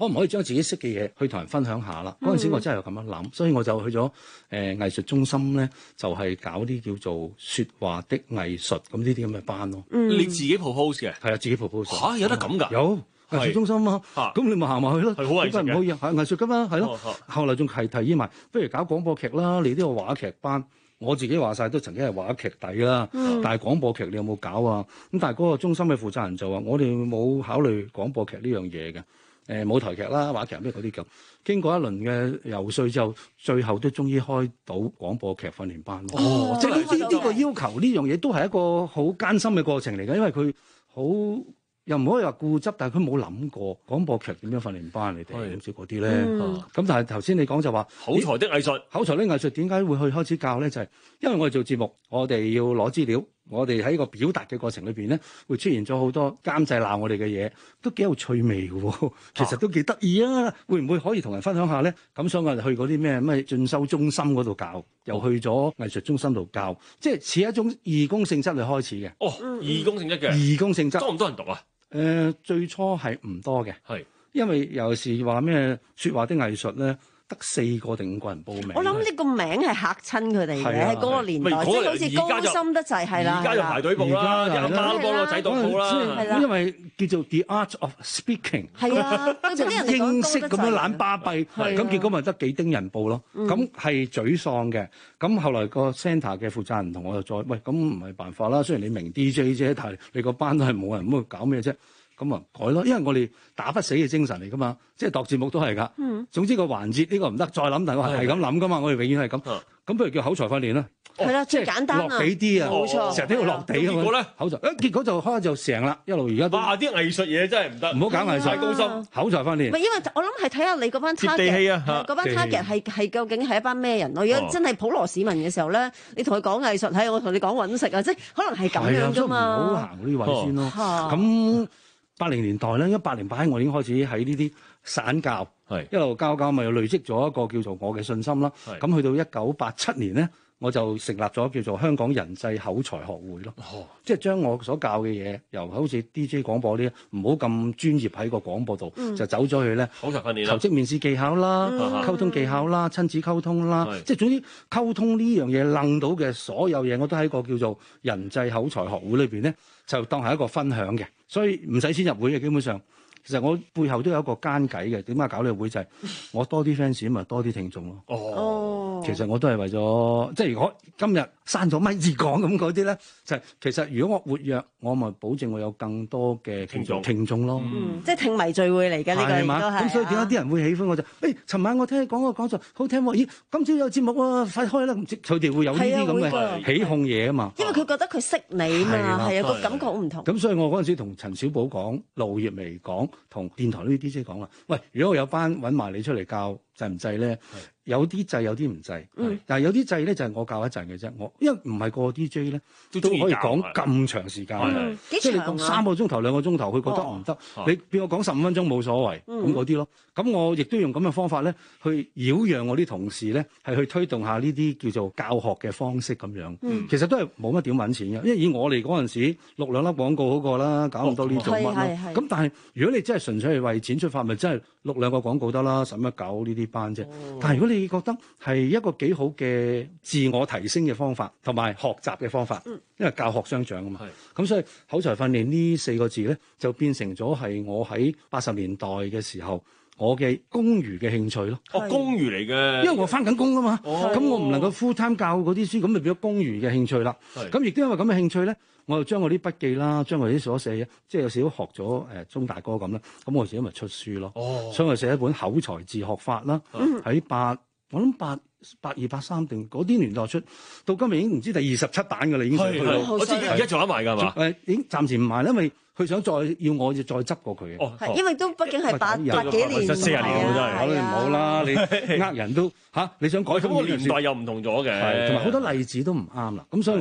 可唔可以將自己識嘅嘢去同人分享下啦？嗰陣時我真係有咁樣諗，所以我就去咗誒、呃、藝術中心咧，就係、是、搞啲叫做説話的藝術咁呢啲咁嘅班咯。 嗯、你自己 propose 嘅？ 係啊，自己 propose 嚇、啊、有得咁㗎？ 有藝術中心啊，咁你咪行埋去咯。 係好藝術嘅， 唔好嘢係藝術㗎嘛，係咯。 哦、 後來仲係提議埋，不如搞廣播劇啦。你都有話劇班。我自己話晒都曾經係話劇底啦，嗯、但係廣播劇你有冇搞啊？咁但係嗰個中心嘅負責人就話：我哋冇考慮廣播劇呢樣嘢嘅，誒、呃、舞台劇啦、話劇咩嗰啲咁。經過一輪嘅游說之後，最後都終於開到廣播劇訓練班咯。哦，即係呢呢呢個要求呢樣嘢都係一個好艱辛嘅過程嚟嘅，因為佢好。又唔可以話固執，但係佢冇諗過廣播劇點樣訓練班你哋，好似嗰啲咧。咁、嗯、但係頭先你講就話口才的藝術， 口才的藝術點解會去開始教咧？就係、是、因為我哋做節目，我哋要攞資料，我哋喺個表達嘅過程裏邊咧，會出現咗好多監製鬧我哋嘅嘢，都幾有趣味嘅喎。其實都幾得意啊！會唔會可以同人分享下咧？咁所以我哋去嗰啲咩咩進修中心嗰度教，又去咗藝術中心度教，即係似一種義工性質嚟開始嘅。 哦，義工性質嘅， 義工性質多唔多人讀啊？ 誒、呃、最初係唔多嘅， 係因為尤其是話咩説話的藝術咧，得四個定五個人報名。 我諗呢個名係嚇親佢哋嘅，喺嗰個年代，即係好似高深得滯係啦。 而家就排隊報啦，有媽都幫個仔讀報啦。 因為叫做 The Art of Speaking， 係啊， 即係英式咁樣懶巴閉，咁結果咪得幾丁人報咯。咁係沮喪嘅。咁後來個 centre 嘅負責人同我又再喂，咁唔係辦法啦。雖然你明 D J 啫，但係你個班都係冇人，咁搞咩啫？咁啊改咯，因為我哋打不死嘅精神嚟噶嘛，即係度節目都係㗎。嗯，總之個環節呢個唔得，再諗，但係我係咁諗㗎嘛，我哋永遠係咁。咁不如叫口才訓練啦。 係啦，最簡單啊， 落地啲啊， 冇錯， 成日都要落地啊嘛。 結果咧， 口才，誒結果就開就成啦，一路而家都。 哇！啲藝術嘢真係唔得， 唔好搞藝術， 太高深。 口才訓練。 唔係因為我諗係睇下你嗰班 target， 接地氣啊， 嗰班 target 係係究竟係一班咩人咯？如果真係普羅市民嘅時候咧，你同佢講藝術，係我同你講揾食啊，即係可能係咁樣㗎嘛。 唔好行嗰啲位先咯。咁八零年代咧，因為八零八一我已經開始喺呢啲散教，一路教教咪累積咗一個叫做我嘅信心啦。咁去到一九八七年咧，我就成立咗叫做香港人際口才學會咯。哦、即係將我所教嘅嘢，由好似 D J 廣播啲，唔好咁專業喺個廣播度，嗯、就走咗去咧。 口才訓練啦， 求職面試技巧啦，嗯、溝通技巧啦，親子溝通啦，是即係總之溝通呢樣嘢楞到嘅所有嘢，我都喺個叫做人際口才學會裏邊咧，就當係一個分享嘅。所以唔使錢入會嘅，基本上。其實我背後都有一個奸計嘅，點解搞呢個會就係、是、我多啲 fans 咪多啲聽眾咯。哦，其實我都係為咗，即係如果今日閂咗咪字講咁嗰啲咧，就係、是、其實如果我活躍，我咪保證我有更多嘅聽眾聽眾咯。 嗯，即係聽迷聚會嚟嘅呢個都係。 咁所以點解啲人會喜歡我就？誒、欸，尋晚我聽你講個講座好聽喎，咦，今朝有節目喎，快開啦！佢哋會有呢啲咁嘅起哄嘢啊嘛。 因為佢覺得佢識你嘛，係啊，個感覺好唔同。 咁所以我嗰陣時同陳小寶講，盧業薇講。同電台呢啲 D J 講啦，喂，如果我有班揾埋你出嚟教，制唔制咧？有啲制，有啲唔制。嗯，但係有啲制咧就係我教一陣嘅啫。我因為唔係個 D J 咧都可以講咁長時間，即係你講三個鐘頭、兩個鐘頭，佢覺得唔得。你變我講十五分鐘冇所謂，咁嗰啲咯。咁我亦都用咁嘅方法咧，去擾攘我啲同事咧，係去推動下呢啲叫做教學嘅方式咁樣。嗯，其實都係冇乜點揾錢嘅，因為以我哋嗰陣時錄兩粒廣告好過啦，搞咁多呢做乜咯？咁但係如果你真係純粹係為錢出發，咪真係錄兩個廣告得啦，使乜搞呢啲班啫？但係如果你覺得係一個幾好嘅自我提升嘅方法，同埋學習嘅方法，因為教學相長啊嘛。咁所以口才訓練呢四個字咧，就變成咗係我喺八十年代嘅時候我嘅公餘嘅興趣咯。 哦，公餘嚟嘅， 因為我翻緊工啊嘛。咁我唔能夠 full time 教嗰啲書，咁咪變咗公餘嘅興趣啦。咁亦都因為咁嘅興趣咧，我就將我啲筆記啦，將我啲所寫嘅，即係有時都學咗誒鐘大哥咁啦。咁我自己咪出書咯。哦，所以我寫一本口才自學法啦，喺八。我諗八八二八三定嗰啲年代出，到今日已經唔知第二十七版㗎啦，已經去到。 我知而家仲有賣㗎嘛？ 誒，已經暫時唔賣，因為佢想再要我再執過佢。 哦，係，因為都畢竟係八八幾年， 四十年喎真係。 可能唔好啦，你呃人都嚇，你想改咁個年代又唔同咗嘅， 係同埋好多例子都唔啱啦。咁所以我覺得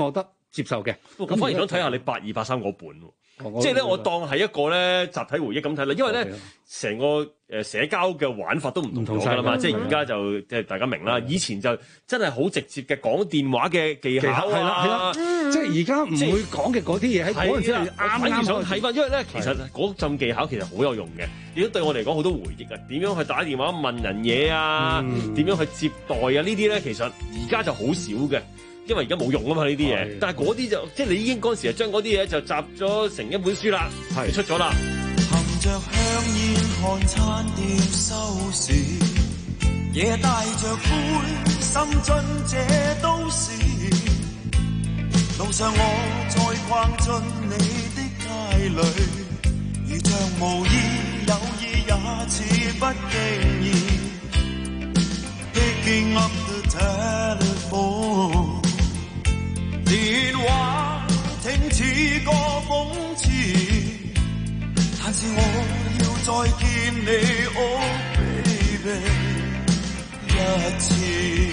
接受嘅。 我反而想睇下你八二八三嗰本喎，即係咧我當係一個咧集體回憶咁睇啦，因為咧成個誒社交嘅玩法都唔同咗啦嘛，即係而家就即係大家明啦，以前就真係好直接嘅講電話嘅技巧係啦係啦，即係而家唔會講嘅嗰啲嘢喺嗰陣時係啱啱想睇翻，因為咧其實嗰陣技巧其實好有用嘅，亦都對我嚟講好多回憶啊！點樣去打電話問人嘢啊？點樣去接待啊？呢啲咧其實而家就好少嘅。因為而家冇用啊嘛呢啲嘢，但係嗰啲就即係你已經嗰陣時就將嗰啲嘢就集咗成一本書啦，係出咗啦。 憑着香煙看餐店收視，夜帶着灰心進這都市，路上我再逛進你的街裏，如像無意有意也似不經意 ，Picking up the telephone。電話聽似個諷刺，但是我要再見你，Oh baby， 一次。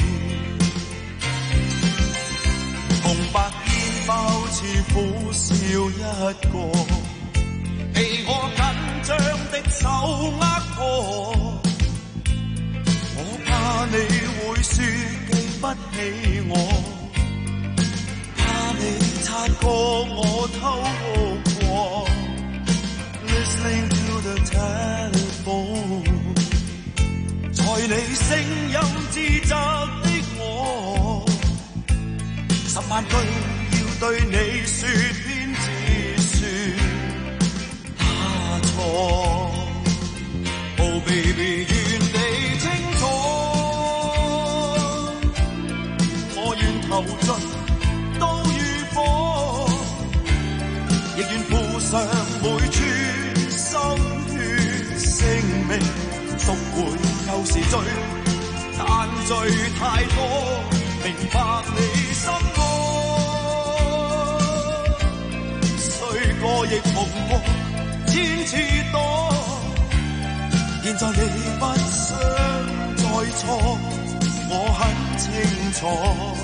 紅白煙包似苦笑一個，被我緊張的手握過，我怕你會說記不起我。你擦過我偷過 Listening to the telephone， 在你聲音自責的我，十萬句要對你說偏只說他錯。Oh baby， 願你清楚，我願投盡亦願付上每寸心血性命，贖回舊時醉，但醉太多，明白你心愛。睡過亦夢過千次多，現在你不想再錯，我很清楚。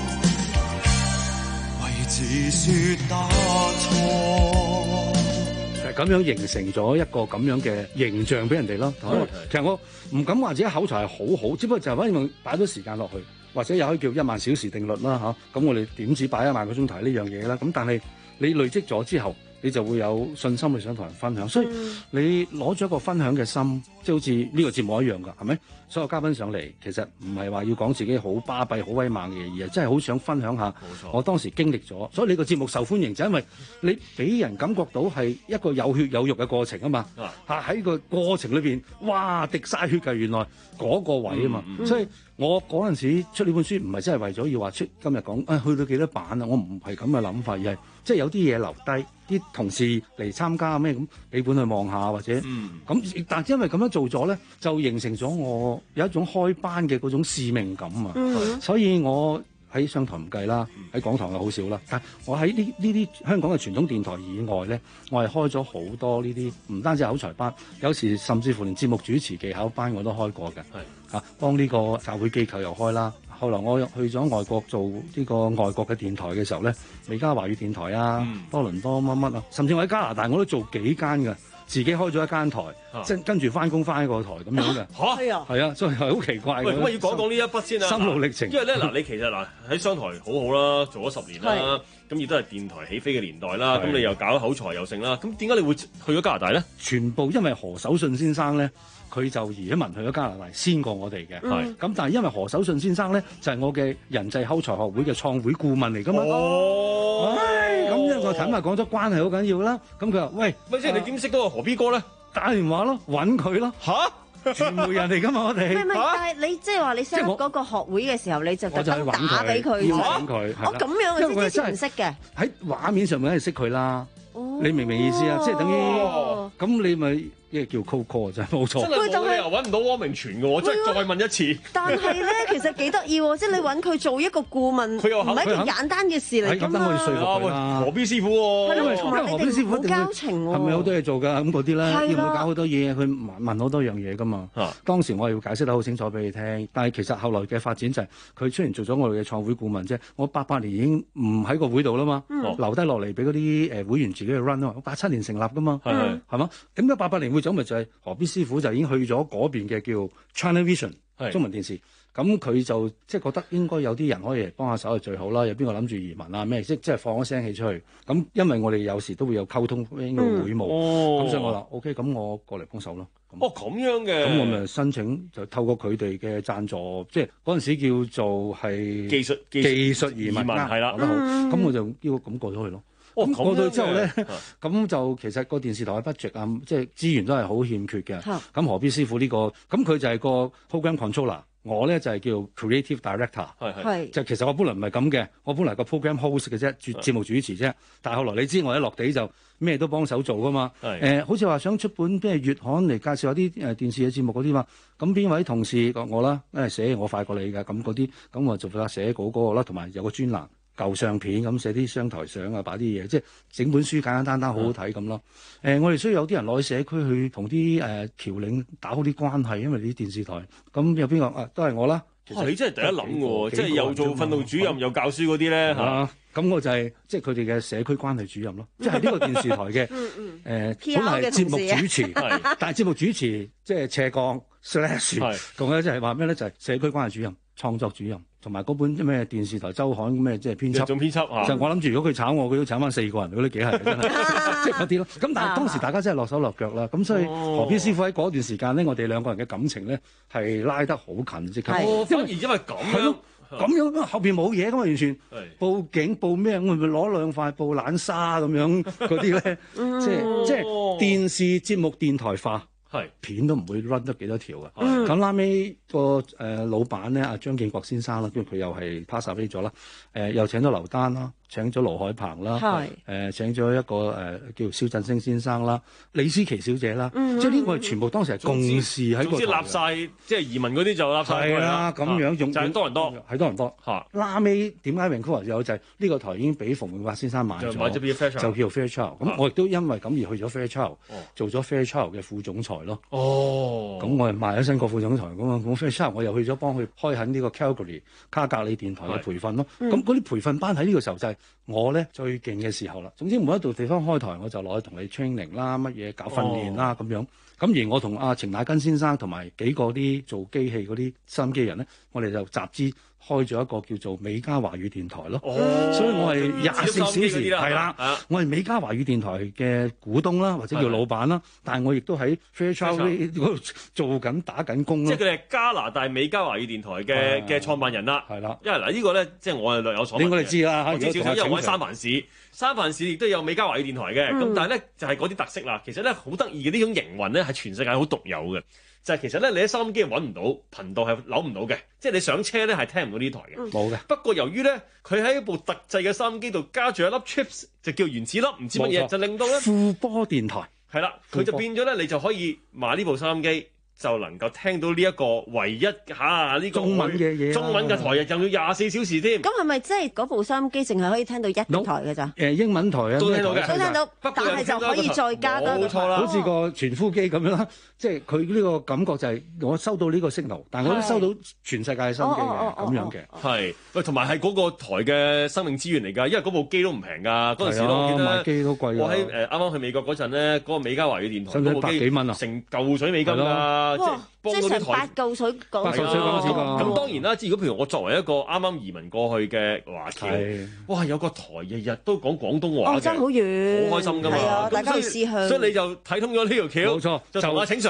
只說打錯， 就係咁樣形成咗一個咁樣嘅形象俾人哋咯。其實我唔敢話自己口才係好好，只不過就係因為擺咗時間落去，或者又可以叫一萬小時定律啦嚇。咁我哋點止擺一萬個鐘頭呢樣嘢啦？咁但係你累積咗之後，你就會有信心去想同人分享。所以你攞咗一個分享嘅心，即係好似呢個節目一樣㗎，係咪？所有嘉賓上嚟，其實唔係話要講自己好巴閉、好威猛嘅嘢，而係真係好想分享下我當時經歷咗。所以你個節目受歡迎就因為你俾人感覺到係一個有血有肉嘅過程啊嘛。嚇喺個過程裏邊，哇滴晒血㗎，原來嗰個位啊嘛。嗯、所以我嗰陣時出呢本書唔係真係為咗要話出今日講啊去到幾多版啊，我唔係咁嘅諗法，而係即係有啲嘢留低，啲同事嚟參加咩咁俾本去望下或者咁。嗯、但係因為咁樣做咗咧，就形成咗我有一種開班嘅嗰種使命感啊，嗯、所以我喺商台唔計啦，喺港台又好少啦。但我喺呢呢啲香港嘅傳統電台以外咧，我係開咗好多呢啲，唔單止係口才班，有時甚至乎連節目主持技巧班我都開過嘅。係嚇，幫呢個教會機構又開啦。後來我去咗外國做呢個外國嘅電台嘅時候咧，美加華語電台啊，嗯、多倫多乜乜啊，甚至我喺加拿大我都做幾間嘅。自己開咗一間台，即係、啊、跟住翻工翻一個台咁樣嘅。嚇係啊，係啊，所以係好奇怪嘅。喂，咁啊要講講呢一筆先啊，心路歷程。因為咧嗱，你其實嗱喺商台好好啦，做咗十年啦，咁亦都係電台起飛嘅年代啦。咁你又搞口才又成啦，咁點解你會去咗加拿大咧？全部因為何守信先生咧，佢就移咗民去咗加拿大，先過我哋嘅。係咁、嗯，但係因為何守信先生咧，就係、是、我嘅人際口才學會嘅創會顧問嚟㗎嘛。哦，咁一個坦白講咗關係好緊要啦。咁佢話：喂，咪即係你點識到個何 B 哥咧？打電話咯，揾佢咯。嚇！傳媒人嚟㗎嘛，我哋。唔係唔係，但係你即係話你 set 嗰個學會嘅時候，你就特登打俾佢，邀請佢。我咁樣嘅先之前唔識嘅。喺畫面上面係識佢啦。你明唔明意思啊？即係等於咁，你咪呢個叫 cold call 真係冇錯。 真係冇理由揾唔到汪明荃嘅喎，即係再問一次。 但係咧，其實幾得意喎，即係你揾佢做一個顧問， 佢又唔係一件簡單嘅事嚟㗎嘛。 咁可以說服佢啦。 何必師傅喎， 係咯，同埋你何必師傅哋冇交情喎。 係咪好多嘢做㗎？咁嗰啲咧， 係啦要唔要搞好多嘢？佢問問好多樣嘢㗎嘛。當時我係要解釋得好清楚俾你聽，但係其實後來嘅發展就係佢雖然做咗我哋嘅創會顧問啫，我八八年已經唔喺個會度啦嘛，留低落嚟俾嗰啲誒會員自己去 run 啊嘛。八七年成立㗎嘛，係係嘛？點解八八年會走咪就係何必師傅就已經去咗嗰邊嘅叫 China Vision 中文電視。咁佢就即係覺得應該有啲人可以嚟幫下手係最好啦。有邊個諗住移民啊咩？即即係放咗聲氣出去。咁因為我哋有時都會有溝通應該會務，咁、嗯、所以我話 OK，咁我過嚟幫手咯。 哦，咁樣嘅。咁我咪申請就透過佢哋嘅贊助，即係嗰陣時叫做係技術技術移民係啦， 講得好。咁、嗯、我就叫咁過咗去咯。咁、哦、過到之後咧，咁就其實個電視台嘅 budget 啊，即係資源都係好欠缺嘅。咁何必師傅呢、呢個，咁佢就係個 program controller。我咧就係、是、叫 creative director，係係，就其實我本來唔係咁嘅，我本來個 program host 嘅啫，節節目主持啫。但係後來你知我一落地就咩都幫手做噶嘛。誒、呃，好似話想出本咩月刊嚟介紹下啲誒電視嘅節目嗰啲嘛。咁邊位同事講我啦，誒寫我快過你㗎，咁嗰啲咁我就負責寫嗰個啦，同埋有個專欄。舊相片咁寫啲商台相啊，擺啲嘢，即係整本書簡簡單單好好睇咁咯。誒、呃，我哋需要有啲人落去社區去同啲誒僑領打好啲關係，因為啲電視台咁有邊個啊？都係我啦。 哇！你真係第一諗喎，即係又做訓導主任又教書嗰啲咧嚇。咁、啊、 我就係、是、即係佢哋嘅社區關係主任咯。即係呢個電視台嘅誒，本來係節目主持，但係節目主持即係斜槓 slash， 仲有就係話咩咧？就係、是、社區關係主任、創作主任。同埋嗰本咩電視台週刊咩即係編輯， 總編輯啊！ 就我諗住如果佢炒我，佢都炒翻四個人，嗰啲幾係真係，即係嗰啲咯。咁但係當時大家真係落手落腳啦。咁所以何必師傅喺嗰段時間咧，我哋兩個人嘅感情咧係拉得好近，即係。 哦，反而因為咁樣， 咁樣後邊冇嘢噶嘛，完全報警報咩？我咪攞兩塊布冷沙咁樣嗰啲咧，即係即係電視節目電台化。係片都唔會 run 得幾多條㗎。咁拉尾個誒老闆咧，阿張建國先生啦，跟住佢又係 pass away 咗啦。誒、呃、又請咗劉丹啦，請咗盧海鵬啦，誒、呃、請咗一個誒、呃、叫蕭振聲先生啦，李思琪小姐啦。嗯、即係呢個係全部當時係共事喺個。總之立晒，即係移民嗰啲就立晒。係啦，咁樣用就係多人多， 係多人多。嚇！拉尾點解 Vancouver 有就係呢個台已經俾馮永發先生買咗，就買咗 Fairchild，就叫 Fairchild。咁我亦都因為咁而去咗 Fairchild，、哦、做咗 Fairchild 嘅副總裁咯。哦，咁我係賣咗新個副總裁咁啊，咁 Fairchild 我又去咗幫佢開緊呢個 Calgary 卡格里電台嘅培訓咯。咁嗰啲培訓班喺呢個時候就係我咧最勁嘅時候啦。總之每一度地方開台我就落去同你 training 啦，乜嘢搞訓練啦咁、哦、樣。咁而我同阿程乃根先生同埋幾個啲做機器嗰啲收音機人咧，我哋就集資開咗一個叫做美加華語電台咯。哦，所以我係廿四小時係啦，我係美加華語電台嘅股東啦，或者叫老闆啦。但係我亦都喺 Fairchild 嗰度做緊打緊工咯。 即係佢哋係加拿大美加華語電台嘅嘅創辦人啦。係啦，因為嗱呢個咧，即係我係略有所聞嘅。 你我哋知啦， 我至少因為我喺三藩市，三藩市亦都有美加華語電台嘅。咁、嗯、但係咧就係嗰啲特色啦。其實咧好得意嘅呢種營運咧係全世界好獨有嘅。就係、是、其實咧，你喺收音機係揾唔到頻道係扭唔到嘅，即係你上車咧係聽唔到呢台嘅。冇、嗯、嘅。不過由於咧，佢喺一部特製嘅收音機度加住一粒 chips，就叫原子粒，唔知乜嘢，就令到咧富波電台係啦，佢就變咗咧，你就可以買呢部收音機。就能夠聽到呢一個唯一嚇呢、啊這個中文嘅嘢、啊， 中文嘅台又要廿四小時添。 咁係咪即係嗰部收音機淨係可以聽到一個台嘅咋？誒、 呃、英文台啊， 都聽到嘅， 都聽到，但係就可以再加多個台。冇錯啦， 好似個傳呼機咁樣啦，即係佢呢個感覺就係我收到呢個 signal，但係我都收到全世界嘅收音機嘅咁樣嘅。係，喂，同埋係嗰個台嘅生命資源嚟㗎，因為嗰部機都唔平㗎。嗰陣時我記得買機都貴。我喺誒啱啱去美國嗰陣咧，嗰、那個美加華語電台嗰部機百幾蚊啊，成嚿水美金㗎，即係。 即係成八嚿水港紙咁，咁當然啦。如果譬如我作為一個啱啱移民過去嘅華僑，哇，有個台日日都講廣東話嘅， 爭好遠， 好開心㗎嘛。 大家去試下， 所以你就睇通咗呢條橋， 冇錯， 就同阿請 Sir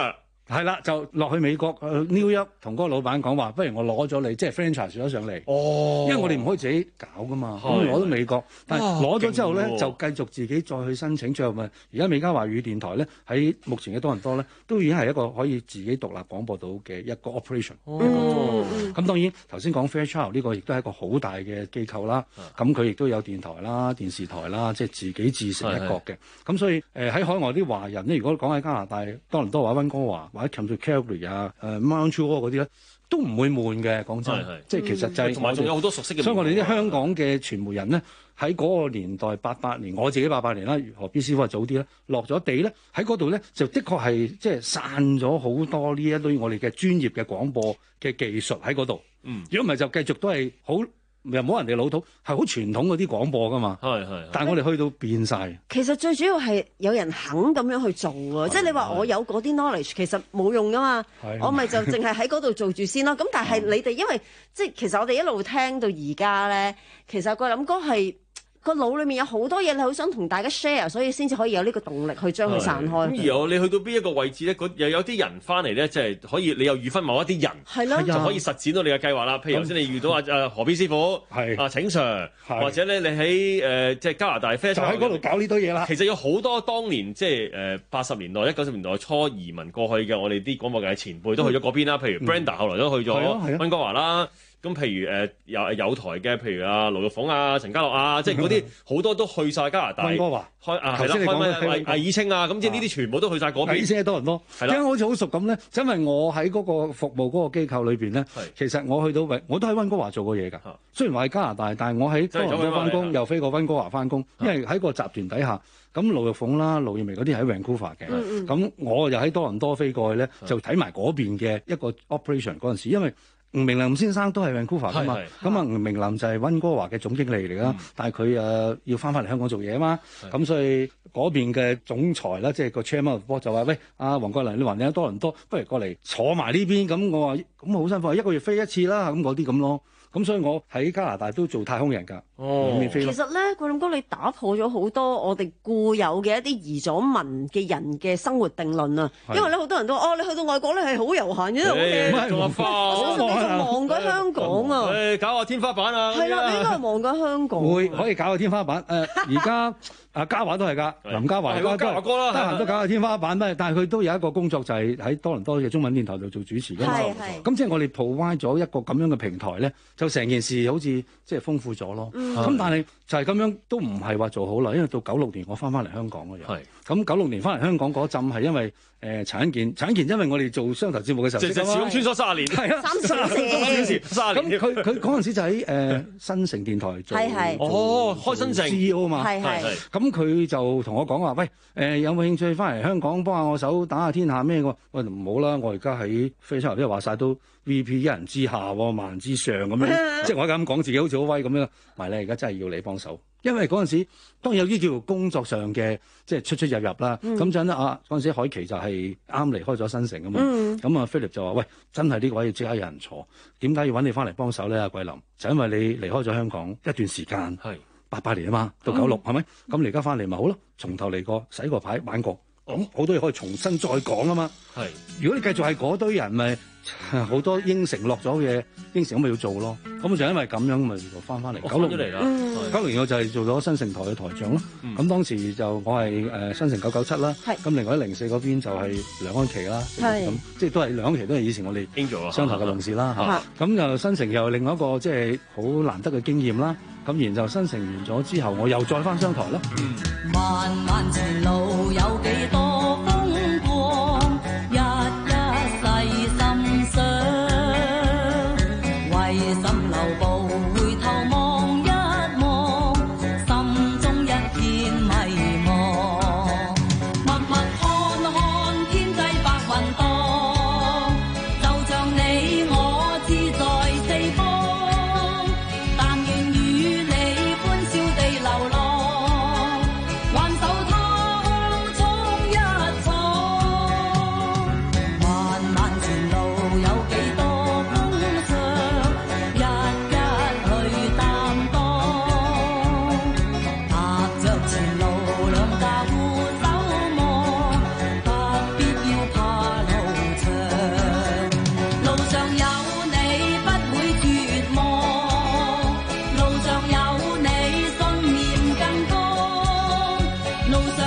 係啦，就落去美國 New York 同嗰個老闆講話，不如我攞咗你，即係 franchise 咗上嚟。哦，因為我哋唔可以自己搞噶嘛，咁攞到美國，但係攞咗之後咧，就繼續自己再去申請。最後咪而家美加華語電台咧，喺目前嘅多倫多咧，都已經係一個可以自己獨立廣播到嘅一個 operation 一個做。咁當然頭先講 Fairchild 呢個亦都係一個好大嘅機構啦。咁佢亦都有電台啦、電視台啦，即係自己自成一國嘅。咁所以誒喺海外啲華人咧，如果講喺加拿大多倫多或者溫哥華或者 come to Calgary 啊、誒 Montreal 嗰啲咧，都唔會悶嘅。講真，即係其實就係同埋仲有好多熟悉嘅。 所以我哋啲香港嘅傳媒人咧，喺嗰個年代八八年，我自己八八年啦，何必師傅係早啲咧，落咗地咧，喺嗰度咧就的確係即係散咗好多呢一堆我哋嘅專業嘅廣播嘅技術喺嗰度。嗯，如果唔係就繼續都係好。又冇人哋老土，係好傳統嗰啲廣播噶嘛。係係。但係我哋去到變晒。 其實最主要係有人肯咁樣去做啊！即係你話我有嗰啲 knowledge，其實冇用噶嘛。我咪就淨係喺嗰度做住先咯。咁但係你哋因為即係其實我哋一路聽到而家咧，其實個諗哥係。個腦裏面有好多嘢，你好想同大家 share，所以先至可以有呢個動力去將佢散開。 咁而有你去到邊一個位置咧，又有啲人翻嚟咧，即係可以你又預分某一啲人，係咯，就可以實踐到你嘅計劃啦。譬如頭先你遇到阿誒何必師傅，係啊請 Sir，或者咧你喺誒即係加拿大啡就喺嗰度搞呢堆嘢啦。其實有好多當年即係誒八十年代、一九十年代初移民過去嘅我哋啲廣播界前輩都去咗嗰邊啦。譬如 Brenda 後來都去咗溫哥華啦。咁譬如誒有有台嘅，譬如阿盧玉鳳啊、陳家樂啊，即係嗰啲好多都去晒加拿大。溫哥華開啊，係啦，開咩魏以清啊，咁即係呢啲全部都去晒嗰邊。魏以清喺多倫多，點解好似好熟咁咧？因為我喺嗰個服務嗰個機構裏邊咧，其實我去到我都喺溫哥華做過嘢㗎。雖然話喺加拿大，但係我喺多倫多翻工，又飛過溫哥華翻工，因為喺個集團底下，咁盧玉鳳啦、盧耀薇嗰啲喺 Vancouver 嘅，咁我就喺多倫多飛過去咧，就睇埋嗰邊嘅一個 operation 嗰陣時，因為吳明林先生都係 Vancouver 㗎嘛，咁啊吳明林就係溫哥華嘅總經理嚟啦，嗯、但係佢誒要翻返嚟香港做嘢啊嘛，咁所以嗰邊嘅總裁啦，即係個 chairman of board 就話：喂，阿黃國倫，你話你喺多倫多，不如過嚟坐埋呢邊。咁我話咁好辛苦，一個月飛一次啦，咁嗰啲咁咯。咁所以我喺加拿大都做太空人㗎， 哦、其實咧，桂林哥你打破咗好多我哋固有嘅一啲移咗民嘅人嘅生活定論啊！因為咧好多人都哦，你去到外國咧係好悠閒嘅，好嘢，做下花，我相信你仲忙過香港啊！ 誒，搞下天花板啊！ 係啦，你應該係忙過香港。 會可以搞下天花板。誒，而家阿嘉華都係㗎，林嘉華而家都得閒都搞下天花板，但係佢都有一個工作就係喺多倫多嘅中文電台度做主持㗎嘛。咁即係我哋 provide 咗一個咁樣嘅平台咧，就成件事好似即係豐富咗咯。咁但係就係咁樣都唔係話做好耐，因為到九六年我翻翻嚟香港嘅又。咁九六年翻嚟香港嗰陣係因為誒陳欣健，陳欣健因為我哋做商台節目嘅時候， 即係時空穿梭三十年，係啊，三十年，三十年。 咁佢佢嗰陣時就喺誒新城電台做， 哦，開新城 C E O 嘛，係係。 咁佢就同我講話，喂，誒有冇興趣翻嚟香港幫下我手打下天下咩？我喂唔好啦，我而家喺飛出嚟，即係話晒都 V P 一人之下喎，萬人之上咁樣，即係我而家咁講自己好似好威咁樣。唔係咧，而家真係要你幫手。因為嗰陣時當然有啲叫做工作上嘅，即係出出入入啦。咁就咧啊，嗰陣時海琪就係啱離開咗新城啊嘛。咁啊，Philip 就話：喂，真係呢個位要即刻有人坐，點解要揾你翻嚟幫手咧？阿桂林就因為你離開咗香港一段時間，係八八年啊嘛，到九六係咪？咁你而家翻嚟咪好咯，從頭嚟過，洗個牌玩過，咁好多嘢可以重新再講啊嘛。係，如果你繼續係嗰堆人咪。好多應承落咗嘅應承咁咪要做咯，咁就因為咁樣咪就翻翻嚟。九六年啦，九六年我就係做咗新城台嘅台長咯。咁、嗯、當時就我係誒新城九九七啦，咁另外喺零四嗰邊就係梁安琪啦，咁即係都係梁安琪都係以前我哋商台嘅同事啦嚇。咁就新城又另外一個即係好難得嘅經驗啦。咁然後新城完咗之後，我又再翻商台啦。嗯、漫漫前路有幾多風光，日日細心想，為心留步，回頭望一望，心中一片迷茫。默默看看天際白雲蕩，就像你我志在四方。但願與你歡笑地流浪，挽手他鄉衝一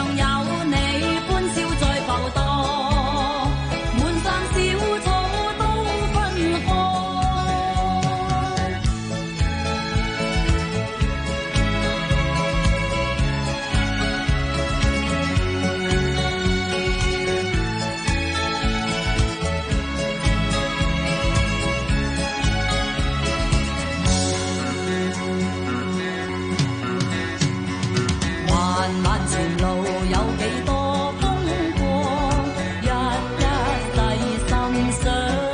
有你歡笑在浮蕩，滿山小草都芬芳。漫漫前路有幾多風光，一一細心想，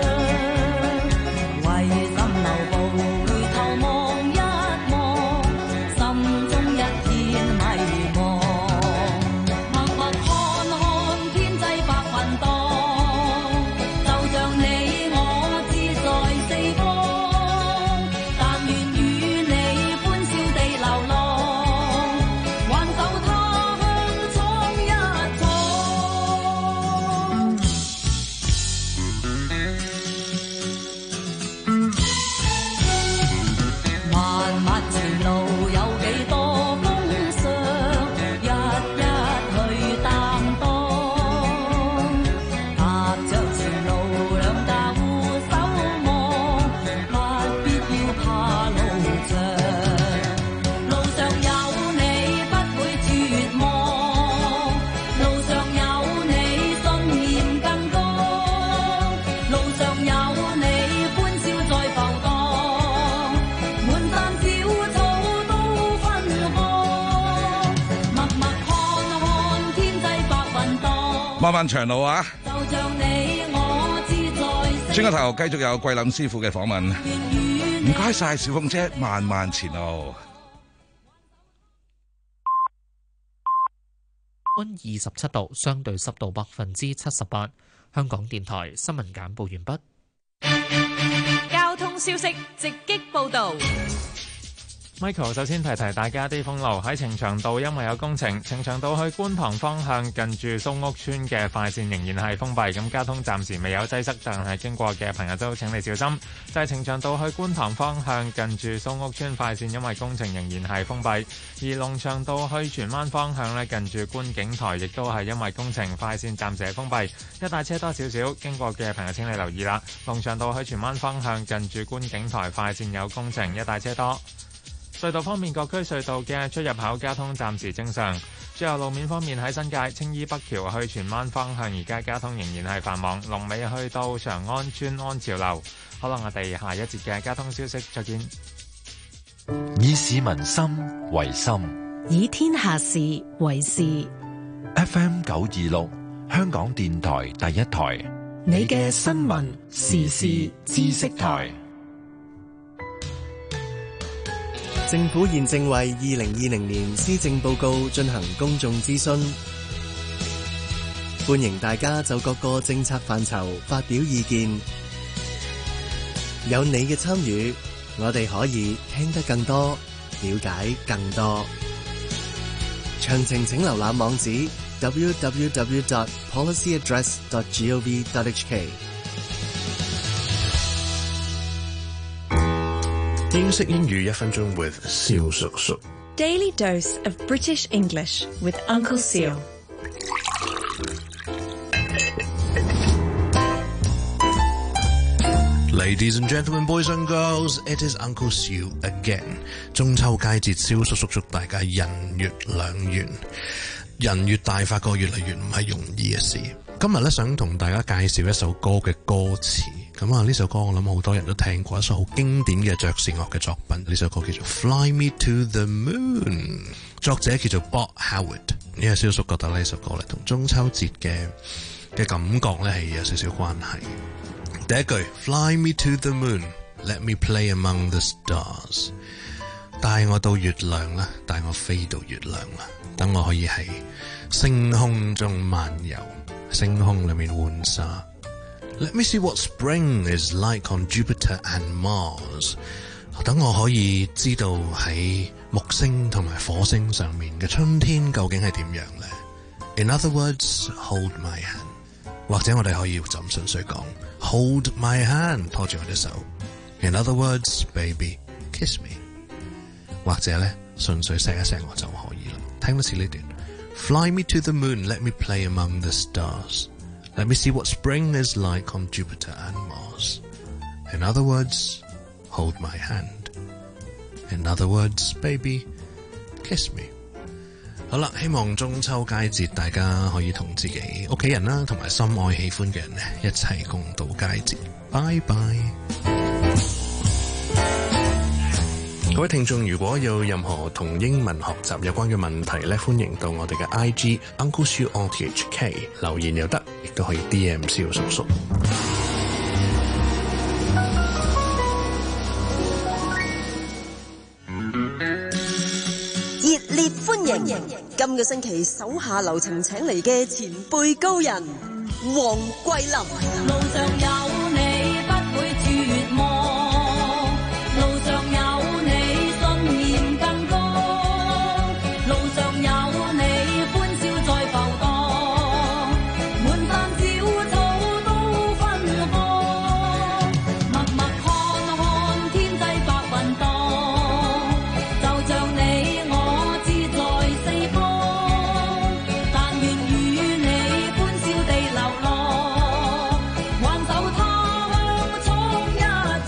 為心留步回頭望一望，心中一片迷茫。默默看看天際白雲蕩，就像你我志在四方，但願與你歡笑地流浪，挽手他鄉闖一闖。漫漫前路有幾多風霜，一一去擔當，踏着前路兩大互守望，不必要怕路長，路上有你不會絕望，路上有你信念更高，路上有你歡笑在浮蕩，滿山小草都芬芳，默默看看天際白雲蕩， 漫漫長路啊！ 就像你我志在四轉個頭繼續有桂林師傅嘅訪問。唔該晒，小鳳姐，漫漫前路。 溫二十七度，相對濕度百分之七十八。香港電台新聞簡報完畢。 交通消息直擊報導。 Michael 首先提提大家啲封路，喺呈祥道因為有工程，呈祥道去觀塘方向近住蘇屋村嘅快線仍然係封閉，咁交通暫時未有擠塞，但係經過嘅朋友都請你小心。就係呈祥道去觀塘方向近住蘇屋村快線因為工程仍然係封閉，而龍翔道去荃灣方向呢，近住觀景台亦都係因為工程快線暫時係封閉，一帶車多少少，經過嘅朋友請你留意啦。龍翔道去荃灣方向近住觀景台快線有工程，一帶車多。隧道方面，各區隧道嘅出入口交通暫時正常。最後路面方面，喺新界青衣北橋去荃灣方向，而家交通仍然係繁忙，龍尾去到長安村安潮樓。好啦，我哋下一節嘅交通消息再見。 以市民心為心， 以天下事為事。 F M 九二六，香港電台第一台， 你嘅新聞時事知識台。 政府現正為二零二零年施政報告進行公眾諮詢，歡迎大家就各個政策範疇發表意見。有你嘅參與，我哋可以聽得更多，了解更多。詳情請瀏覽網址 double-u double-u double-u dot policy address dot gov dot h k。 英式英語一分鐘 with 蕭叔叔。 Daily dose of British English with Uncle Seal. Ladies and gentlemen, boys and girls, it is Uncle Seal again. 中秋佳節，蕭叔叔祝大家人月兩圓。人越大，發覺越嚟越唔係容易嘅事。今日咧想同大家介紹一首歌嘅歌詞。咁啊，呢首歌我諗好多人都聽過，一首好經典嘅爵士樂嘅作品。呢首歌叫做 Fly Me to the Moon， 作者叫做 Bob Howard。因為蕭叔覺得呢首歌咧同中秋節嘅嘅感覺咧係有少少關係。第一句 Fly me to the moon, let me play among the stars， 帶我到月亮啦，帶我飛到月亮啦，等我可以喺星空中漫遊，星空裏面玩耍。Let me see what spring is like on Jupiter and Mars， 等我可以知道喺木星同埋火星上面嘅春天究竟係點樣呢？ In other words, hold my hand， 或者我哋可以就咁純粹講 Hold my hand， 拖住我隻手。 In other words, baby, kiss me， 或者咧純粹錫一錫我就可以啦。聽多次呢段 Fly me to the moon, let me play among the stars. Let me see what spring is like on Jupiter and Mars. In other words, hold my hand. In other words, baby, kiss me. 好啦，希望中秋佳節大家可以同自己屋企人啦，同埋心愛喜歡嘅人呢一齊共度佳節。拜拜。各位聽眾，如果有任何同英文學習有關嘅問題咧，歡迎到我哋嘅 I G Uncle Siu R T H K 留言又得，亦都可以 D M 蕭叔叔。 熱烈歡迎今個星期手下留情請嚟嘅前輩高人黃桂林。 路上有你不會絕望，路上有你信念更高，路上有你歡笑在浮蕩，滿山小草都芬芳，默默看看天際白雲蕩，就像你我志在四方，但願與你歡笑地流浪，挽手他鄉闖一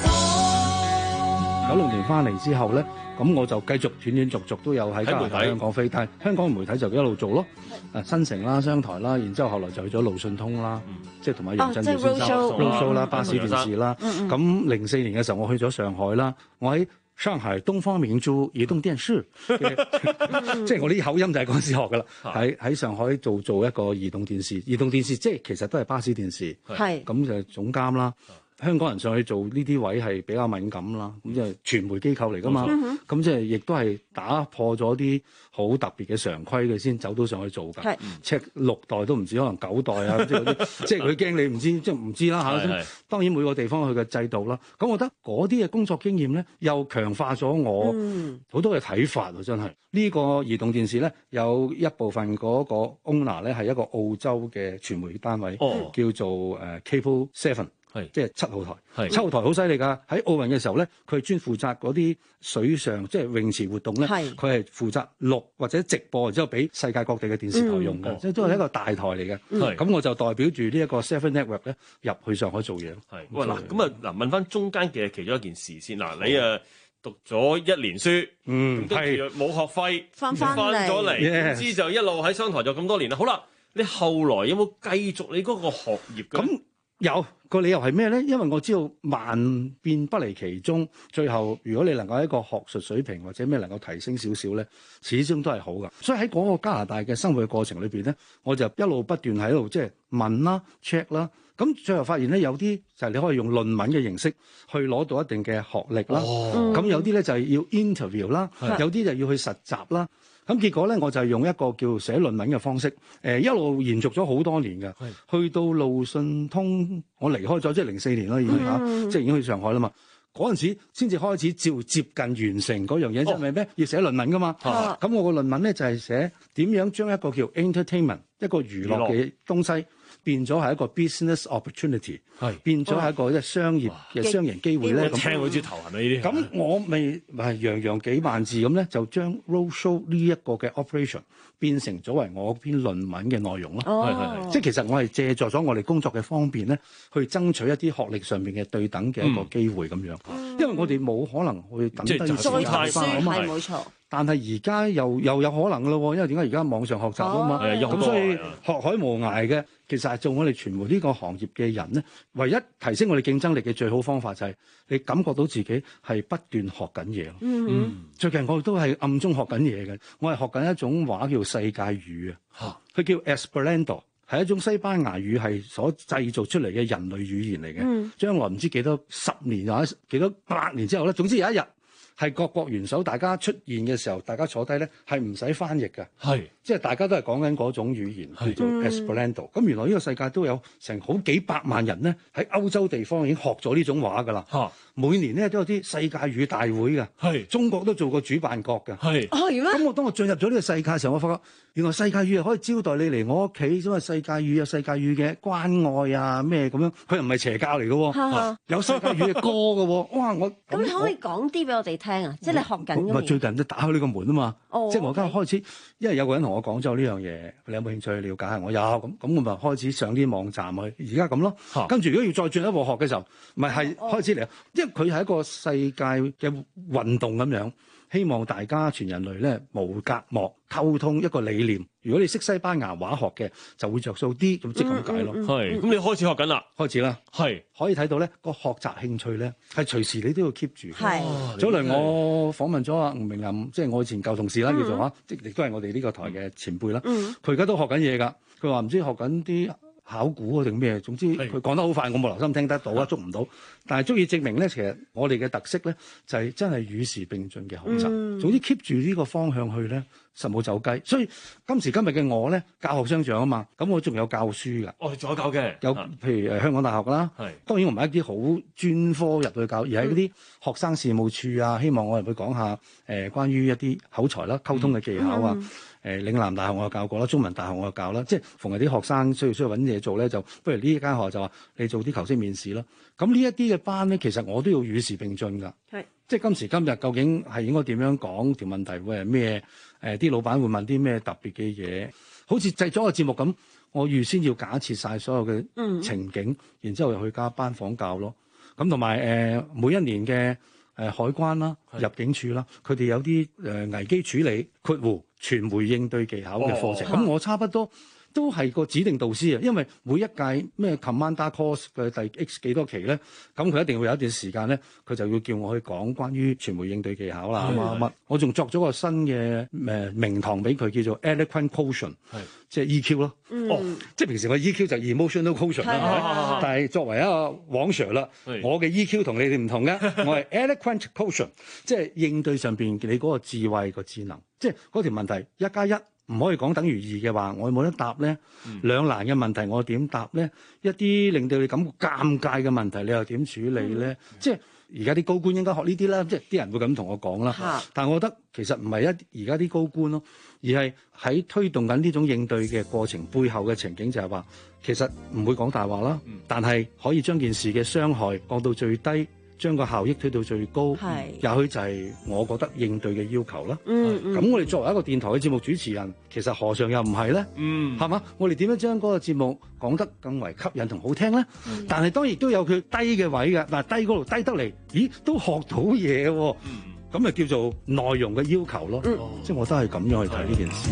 闖。 九六年翻嚟之後咧，咁我就繼續斷斷續續都有喺加拿大、香港飛，但係香港媒體就一路做咯，誒新城啦、商台啦，然之後後來就去咗路訊通啦，即係同埋楊振業先生 roadshow 啦、巴士電視啦。咁零四年嘅時候，我去咗上海啦，我喺上海東方明珠移動電視，即係我啲口音就係嗰陣時學噶啦，喺喺上海做做一個移動電視，移動電視即係其實都係巴士電視， 係咁就係總監啦。香港人上去做呢啲位係比較敏感啦，咁即係傳媒機構嚟噶嘛，咁即係亦都係打破咗啲好特別嘅常規嘅先走到上去做㗎。赤六代都唔止，可能九代啊，即係嗰啲，即係佢驚你唔知，即係唔知啦嚇。咁當然每個地方佢嘅制度啦，咁我覺得嗰啲嘅工作經驗咧，又強化咗我好多嘅睇法喎，真係。呢個移動電視咧，有一部分嗰個 owner 咧係一個澳洲嘅傳媒單位， 哦、 叫做誒 Cable Seven。即係七號台，七號台好犀利㗎！喺奧運嘅時候咧，佢係專負責嗰啲水上即係泳池活動咧，佢係負責錄或者直播，然之後俾世界各地嘅電視台用嘅，即係都係一個大台嚟嘅。咁、嗯、我就代表住呢一個 Seven Network 咧入去上海做嘢。 係，喂嗱，咁啊嗱，問翻中間嘅其中一件事先嗱，你啊讀咗一年書，嗯，跟住冇學費，翻翻咗嚟，點知就一路喺商台就咁多年啦。好啦，你後來有冇繼續你嗰個學業嘅？ 咁有。個理由係咩咧？因為我知道萬變不離其宗，最後如果你能夠喺一個學術水平或者咩能夠提升少少咧，始終都係好噶。所以喺嗰個加拿大嘅生活嘅過程裏邊咧，我就一路不斷喺度即係問啦、check 啦，咁最後發現咧有啲就係你可以用論文嘅形式去攞到一定嘅學歷啦。咁、哦、有啲咧就係要 interview 啦，有啲就要去實習啦。咁結果咧，我就係用一個叫寫論文嘅方式，誒、呃、一路延續咗好多年嘅，去到路訊通，我離開咗即係零四年啦，已經嚇，嗯、即係已經去上海啦嘛。嗰陣時先至開始照接近完成嗰樣嘢，即係咩？要寫論文噶嘛。咁、啊、我個論文咧就係寫點樣將一個叫 entertainment 一個娛樂嘅東西。變咗係一個 business opportunity，變咗係一個即係商業嘅商業機會咧。咁聽好似頭痕啊！呢啲咁我咪係洋洋幾萬字咁咧，就將 roadshow 呢一個嘅 operation 變成咗為我篇論文嘅內容咯。係係係，即係其實我係借助咗我哋工作嘅方便咧，去爭取一啲學歷上面嘅對等嘅一個機會咁樣。嗯、因為我哋冇可能去等低時間翻啊嘛。係冇錯。但係而家又又有可能咯，因為點解而家網上學習啊嘛，咁、哦、所以學海無涯嘅，其實係做我哋傳媒呢個行業嘅人咧，唯一提升我哋競爭力嘅最好方法就係你感覺到自己係不斷學緊嘢咯。嗯，最近我都係暗中學緊嘢嘅，我係學緊一種話叫世界語啊，佢叫 Esperanto， 係一種西班牙語係所製造出嚟嘅人類語言嚟嘅。嗯，將來唔知幾多十年或者幾多百年之後咧，總之有一日。係各國元首大家出現嘅時候，大家坐低咧係唔使翻譯嘅，係即係大家都係講緊嗰種語言叫做 Esperanto。咁原來呢個世界都有成好幾百萬人咧喺歐洲地方已經學咗呢種話㗎啦。嚇！每年咧都有啲世界語大會嘅，係中國都做過主辦國嘅，係哦，原來咁我當我進入咗呢個世界嘅時候，我發覺原來世界語係可以招待你嚟我屋企，因為世界語有世界語嘅關愛啊咩咁樣，佢又唔係邪教嚟嘅喎，有世界語嘅歌嘅喎，哇！我咁你可以講啲俾我哋聽啊？即係你學緊嘅。 咪最近都打開呢個門啊嘛， 哦、 即係我而家開始，因為有個人同我講咗呢樣嘢，你有冇興趣去了解下？我有咁，咁我咪開始上啲網站去，而家咁咯。啊、跟住如果要再進一步學嘅時候，咪係開始嚟，哦、因為佢係一個世界嘅運動咁樣。希望大家全人類咧無隔膜溝通一個理念。如果你識西班牙話學嘅，就會着數啲，咁即係咁解咯。 係，咁你開始學緊啦， 開始啦， 係可以睇到咧個學習興趣咧係隨時你都要 keep 住。 係。 早嚟我訪問咗阿吳明林，即係我以前舊同事啦，叫做嚇，即亦都係我哋呢個台嘅前輩啦。佢而家都學緊嘢㗎，佢話唔知學緊啲考古啊定咩？總之佢講得好快，我冇留心聽得到啊，捉唔到。但係足以證明咧，其實我哋嘅特色咧就係、是、真係與時並進嘅學習。嗯、總之 keep 住呢個方向去咧，實冇走雞。所以今時今日嘅我咧，教學相長啊嘛，咁我仲有教書㗎。 哦，仲有教嘅， 有譬如誒香港大學啦。係。當然我唔係一啲好專科入去教，而係嗰啲學生事務處啊，希望我入去講下誒、呃、關於一啲口才啦、溝通嘅技巧啊。嗯嗯誒嶺南大學我有教過啦，中文大學我有教啦，即係逢係啲學生需要需要揾嘢做咧，就不如呢一間學校就話你做啲求職面試啦。咁呢一啲嘅班咧，其實我都要與時並進㗎。係，即係今時今日究竟係應該點樣講條問題會係咩？誒啲老闆會問啲咩特別嘅嘢？好似製咗個節目咁，我預先要假設晒所有嘅情景，嗯、然之後又去加班房教咯。咁同埋誒每一年嘅誒、呃、海關啦、入境處啦，佢哋有啲誒、呃、危機處理括弧傳媒應對技巧嘅課程，咁、哦、我差不多都係個指定導師啊。因為每一屆咩 Commander Course 嘅第 X 幾多期咧，咁佢一定會有一段時間咧，佢就要叫我去講關於傳媒應對技巧啦，乜乜。我仲作咗個新嘅誒名堂俾佢，叫做 Eloquent Quotient，即係 E Q 咯。嗯、哦，即係平時我 E Q 就 Emotional Quotient 啦，但係作為一個王 Sir 啦，我嘅 E Q 同你哋唔同嘅，我係 Eloquent Quotient， 即係應對上邊你嗰個智慧個智能。即係嗰條問題一加一唔可以講等於二嘅話，我冇得答咧。嗯、兩難嘅問題我點答咧？一啲令到你感覺尷尬嘅問題，你又點處理咧？嗯、即係而家啲高官應該學呢啲啦，即係啲人會咁同我講啦。嗯、但係我覺得其實唔係一而家啲高官咯，而係喺推動緊呢種應對嘅過程背後嘅情景就係話，其實唔會講大話啦，嗯、但係可以將件事嘅傷害降到最低。將個效益推到最高，也許就係我覺得應對嘅要求啦。嗯嗯，咁我哋作為一個電台嘅節目主持人，其實何嘗又唔係咧？嗯，係嘛？我哋點樣將嗰個節目講得更為吸引同好聽咧？嗯、但係當然亦都有佢低嘅位嘅，嗱低嗰度低得嚟，咦都學到嘢喎、哦。嗯，咁咪叫做內容嘅要求咯。嗯，即係我都係咁樣去睇呢件事。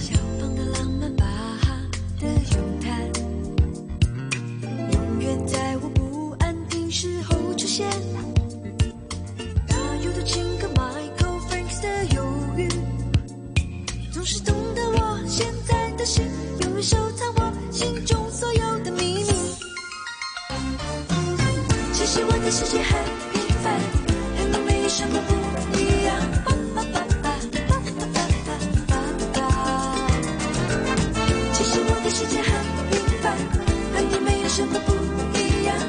世界很平凡，和你沒什麼不一樣。其實我的世界很平凡，和你沒有什麼不一樣。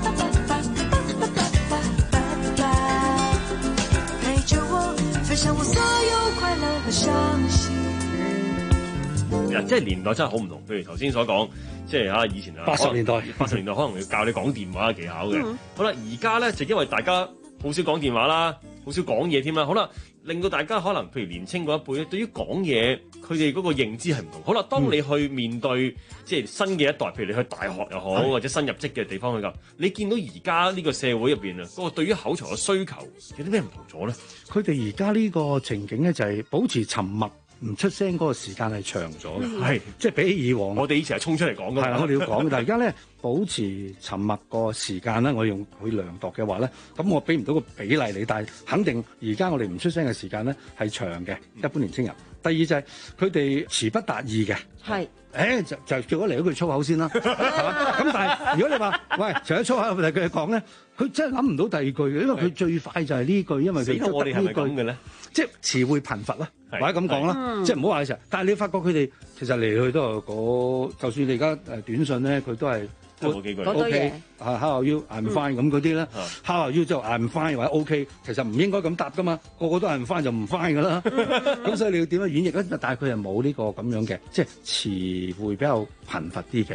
陪着我，分享我所有快樂和傷心。 即係年代真係好唔同，譬如頭先所講。即係啊！以前啊， 八十年代， 八十年代可能要教你講電話嘅技巧嘅。嗯、好啦，而家咧就因為大家好少講電話啦，好少講嘢添啦。好啦，令到大家可能譬如年青嗰一輩咧，對於講嘢佢哋嗰個認知係唔同。好啦，當你去面對、嗯、即係新嘅一代，譬如你去大學又好，嗯、或者新入職嘅地方去教，你見到而家呢個社會入邊啊，嗰、嗰個對於口才嘅需求有啲咩唔同咗咧？ 佢哋而家呢個情景咧就係保持沉默。唔出聲嗰個時間係長咗嘅，係、嗯、即係比起以往， 我哋以前係衝出嚟講㗎，係啦，我哋要講， 但係而家咧保持沉默個時間咧，我用佢量度嘅話咧，咁我俾唔到個比例你，但係肯定而家我哋唔出聲嘅時間咧係長嘅，一般年青人。第二就係佢哋詞不達意嘅，係。誒、欸、就就叫我嚟一句粗口先啦，係嘛？咁但係如果你話喂除咗粗口，佢哋講咧，佢真係諗唔到第二句嘅，因為佢最快就係呢句，因為佢我哋係咪咁嘅咧？ 即係詞彙貧乏啦，或者咁講啦，即係唔好話嘅時候。但係你發覺佢哋其實嚟嚟去都係嗰，就算你而家誒短信咧，佢都係。 嗰幾句 ，OK，啊 How are you？I'm fine 咁嗰啲咧，How are you 就 I'm fine 或者 OK，其實唔應該咁答噶嘛，個個都 I'm fine 就唔 fine 噶啦，咁所以你要點樣演繹咧？但係佢係冇呢個咁樣嘅，即係詞彙比較貧乏啲嘅。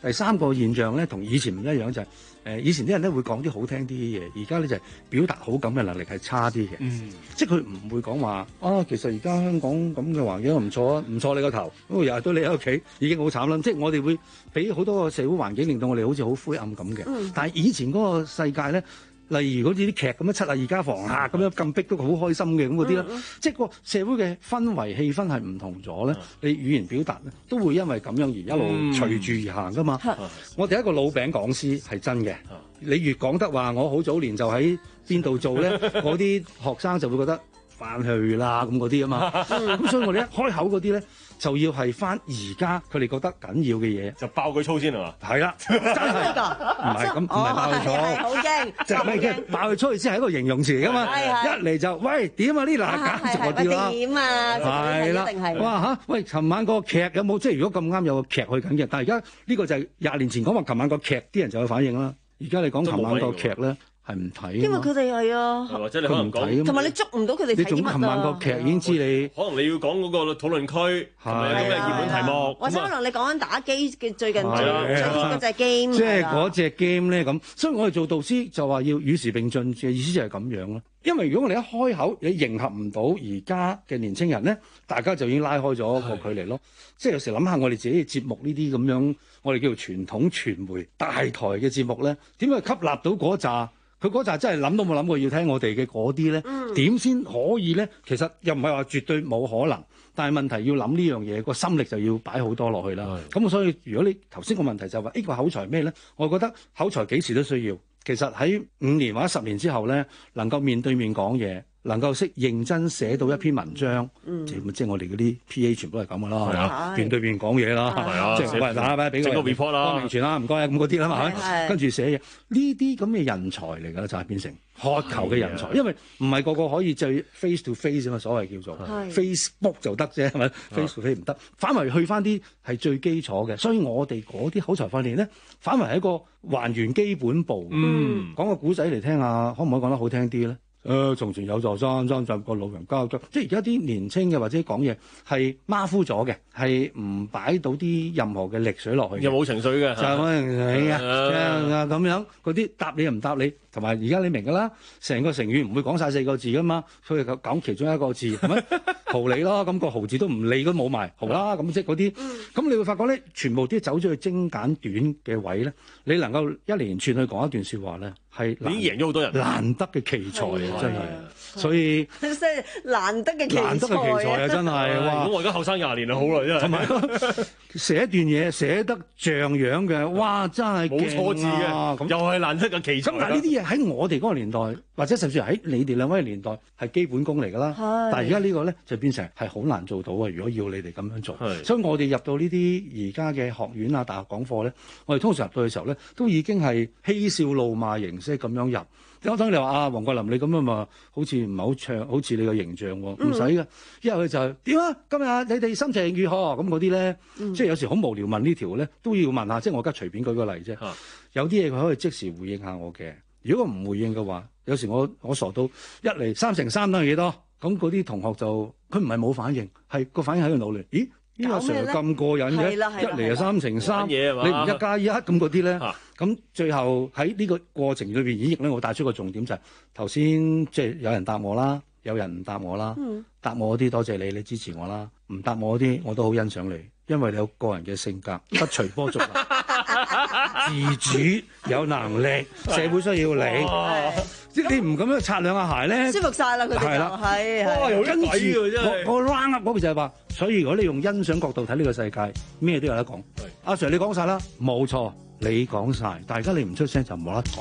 第三個現象咧，同以前唔一樣就係、是、誒以前啲人咧會講啲好聽啲嘅嘢，而家咧就係、是、表達好感嘅能力係差啲嘅。嗯，即係佢唔會講話啊，其實而家香港咁嘅環境唔錯啊，唔錯你個頭，咁日日都你喺屋企已經好慘啦。即係我哋會俾好多個社會環境令到我哋好似好灰暗咁嘅。嗯、但係以前嗰個世界咧。例如好似啲劇咁樣七啊二家房啊咁樣咁逼都好開心嘅咁嗰啲啦，嗯嗯、即係個社會嘅氛圍氣氛係唔同咗咧，嗯、你語言表達咧都會因為咁樣而一路隨住而行噶嘛。嗯、我哋一個老餅講師係真嘅，嗯、你越講得話我好早年就喺邊度做咧，嗰啲學生就會覺得翻去啦咁嗰啲啊嘛。咁、嗯、所以我哋一開口嗰啲咧。就要係翻而家佢哋覺得緊要嘅嘢， 就爆佢粗先係嘛？係啦， 真係唔係咁，唔係爆佢粗， 好驚， 即係咩嘅？爆佢粗意思係一個形容詞嚟噶嘛？一嚟就喂點啊呢嗱簡直嗰啲啦，點啊係啦，哇嚇喂！琴晚個劇有冇即係如果咁啱有個劇去緊嘅？但係而家呢個就係廿年前講話琴晚個劇，啲人就有反應啦。而家你講琴晚個劇咧。係唔睇， 因為佢哋係啊， 或者你可能講， 同埋你捉唔到佢哋睇乜啊？ 你總琴晚個劇已經知你， 可能你要講嗰個討論區，係咪有啲咩熱門題目？ 或者可能你講緊打機嘅最近最最 hit 嗰隻 game， 即係嗰隻 game 咧咁。所以我哋做導師就話要與時並進嘅意思就係咁樣咯。因為如果我哋一開口你迎合唔到而家嘅年青人咧，大家就已經拉開咗個距離咯。即係有時諗下我哋自己嘅節目呢啲咁樣，我哋叫做傳統傳媒大台嘅節目咧，點樣吸納到嗰扎？佢嗰陣真係諗都冇諗過要聽我哋嘅嗰啲咧，點先、嗯、可以咧？其實又唔係話絕對冇可能，但係問題要諗呢樣嘢，個心力就要擺好多落去啦。咁的所以如果你頭先個問題就話呢個口才咩咧？我覺得口才幾時都需要。其實喺五年或者十年之後咧，能夠面對面講嘢。能夠識認真寫到一篇文章，嗯、即係即係我哋嗰啲 P A 全部都係咁噶啦，係嘛？面對面講嘢啦，即係喂大家俾個 report 啦，光明傳啦，唔該咁嗰啲啦嘛，跟住寫嘢呢啲咁嘅人才嚟㗎，就係變成渴求嘅人才，因為唔係個個可以最 face to face 啊嘛，所謂叫做 Facebook 就得啫，係咪 face to face 唔得？反為去翻啲係最基礎嘅，所以我哋嗰啲口才訓練咧，反為係一個還原基本步。嗯，講個古仔嚟聽下，可唔可以講得好聽啲咧？誒、呃，從前有座山，山上個老人家，即係而家啲年青嘅或者講嘢係馬虎咗嘅，係唔擺到啲任何嘅力水落去， 又冇情緒嘅， 就係冇情緒啊咁樣嗰啲答你又唔答你，同埋而家你明㗎啦，成個成語唔會講晒四個字㗎嘛，所以講其中一個字係咪豪你咯？咁個豪字都唔理都冇埋豪啦，咁即係嗰啲，咁你會發覺咧，全部啲走咗去精簡短嘅位咧，你能夠一連串去講一段説話咧。係已經贏咗好多人， 難得嘅奇才啊！真係，所以即係難得嘅奇才， 難得嘅奇才啊！真係，哇！ 咁我而家後生廿年啦，好耐真係。同埋寫一段嘢寫得像樣嘅，哇！真係冇錯字嘅，咁又係難得嘅奇才。 咁但係呢啲嘢喺我哋嗰個年代，或者甚至喺你哋兩位嘅年代係基本功嚟㗎啦。但係而家呢個咧就變成係好難做到啊！如果要你哋咁樣做，所以我哋入到呢啲而家嘅學院啊、大學講課咧，我哋通常入到嘅時候咧，都已經係嬉笑怒罵形式咁樣入。我等你話啊，黃桂林你咁樣嘛，好似唔係好唱，好似你個形象喎，唔使嘅。因為佢就係點啊？今日你哋心情如何？咁嗰啲咧，嗯、即係有時好無聊問呢條咧，都要問下。即係我而家隨便舉個例啫。啊、有啲嘢佢可以即時回應下我嘅。如果唔回應嘅話，有時我我傻到一嚟三乘三等係幾多？咁嗰啲同學就佢唔係冇反應，係個反應喺度努力。咦？呢阿 Sir 咁過癮嘅，一嚟就三乘三，你唔一加一咁嗰啲咧，咁、啊、最後喺呢個過程裏邊演繹咧，我帶出個重點就係頭先即係有人答我啦，有人唔答我啦，嗯、答我嗰啲多謝你，你支持我啦，唔答我嗰啲我都好欣賞你，因為你有個人嘅性格，不隨波逐流，自主有能力，社會需要你。即係你唔咁樣擦兩下鞋咧， 舒服晒啦佢哋就係係。 跟住我我 round up 嗰個就係話，所以如果你用欣賞角度睇呢個世界，咩都有得講。阿 Sir 你講晒啦，冇錯，你講晒，但係而家你唔出聲就冇得講。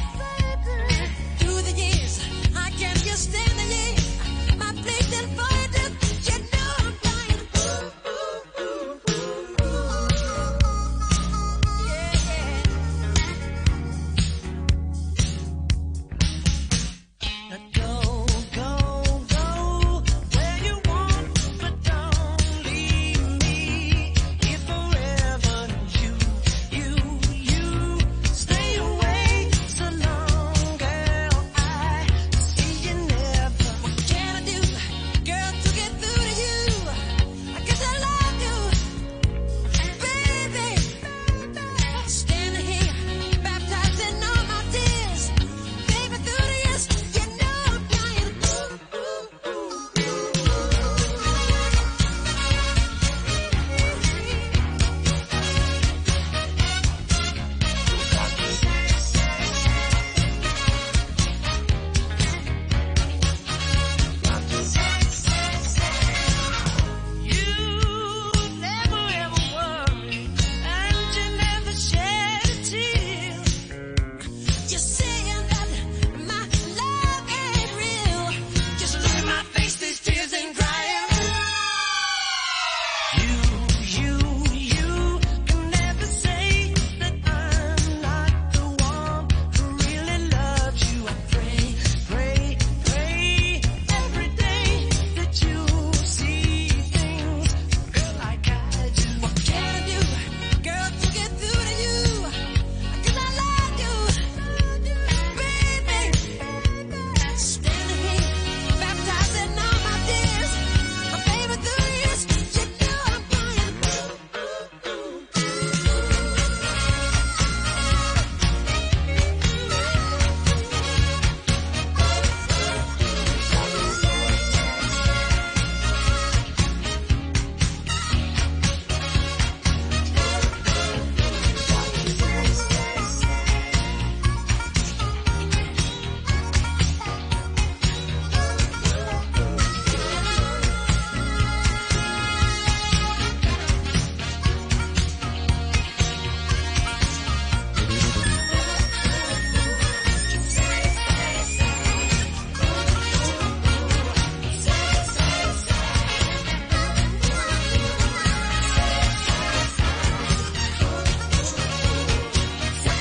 Stand the year, my place and fight.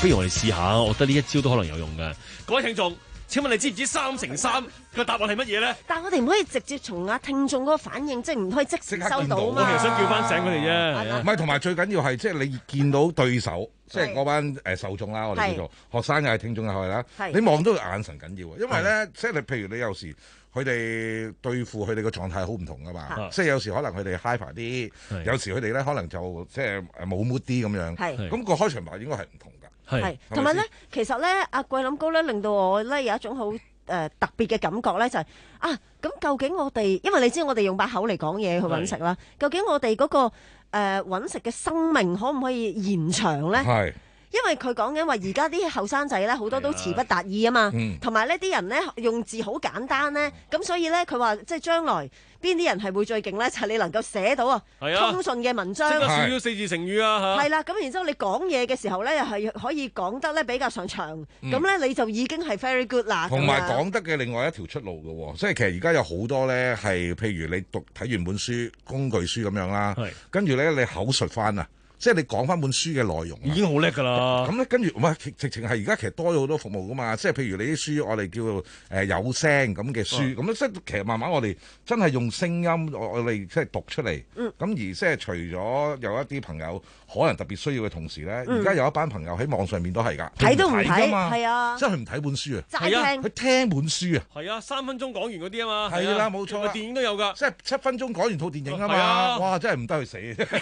不如我哋試下，我覺得呢一招都可能有用嘅。各位聽眾，請問你知唔知三乘三個答案係乜嘢咧？ 但係我哋唔可以直接從阿聽眾嗰個反應，即係唔可以即時收到啊嘛。 我其實想叫翻醒佢哋啫。 唔係，同埋最緊要係即係你見到對手，即係嗰班誒受眾啦，我哋叫做學生又係聽眾又係啦。你望到佢眼神緊要啊，因為咧，即係你譬如你有時。佢哋對付佢哋個狀態好唔同噶嘛，即係有時可能佢哋 hyper 啲，有時佢哋咧可能就即係冇 mood 啲咁樣，咁個開場白應該係唔同㗎。 係，同埋咧，其實咧，阿桂林糕咧令到我咧有一種好誒特別嘅感覺咧，就係啊，咁究竟我哋，因為你知我哋用把口嚟講嘢去揾食啦，究竟我哋嗰個誒揾食嘅生命可唔可以延長咧？係。因為佢講緊話，而家啲後生仔咧好多都詞不達意啊嘛，同埋呢啲人咧用字好簡單咧，咁所以咧佢話即係將來邊啲人係會最勁咧，就係你能夠寫到啊通順嘅文章， 識得少少四字成語啊嚇。 係啦，咁然之後你講嘢嘅時候咧，又係可以講得咧比較上長，咁咧你就已經係 very good 啦。 同埋講得嘅另外一條出路嘅喎，即係其實而家有好多咧係譬如你讀睇完本書工具書咁樣啦，跟住咧你口述翻啊。即係你講翻本書嘅內容， 已經好叻㗎啦。 咁咧跟住唔係直情係而家其實多咗好多服務㗎嘛。即係譬如你啲書，我哋叫做誒有聲咁嘅書，咁即係其實慢慢我哋真係用聲音，我我哋即係讀出嚟。咁、嗯、而即係除咗有一啲朋友可能特別需要嘅同時咧，而、嗯、家有一班朋友喺網上面都係㗎， 睇都唔睇㗎嘛。 係啊， 即係佢唔睇本書啊， 齋聽， 佢聽本書啊。 係啊，三分鐘講完嗰啲啊嘛。 係啦，冇錯。 電影都有㗎， 即係七分鐘講完套電影啊嘛。 啊哇，真係唔得去死。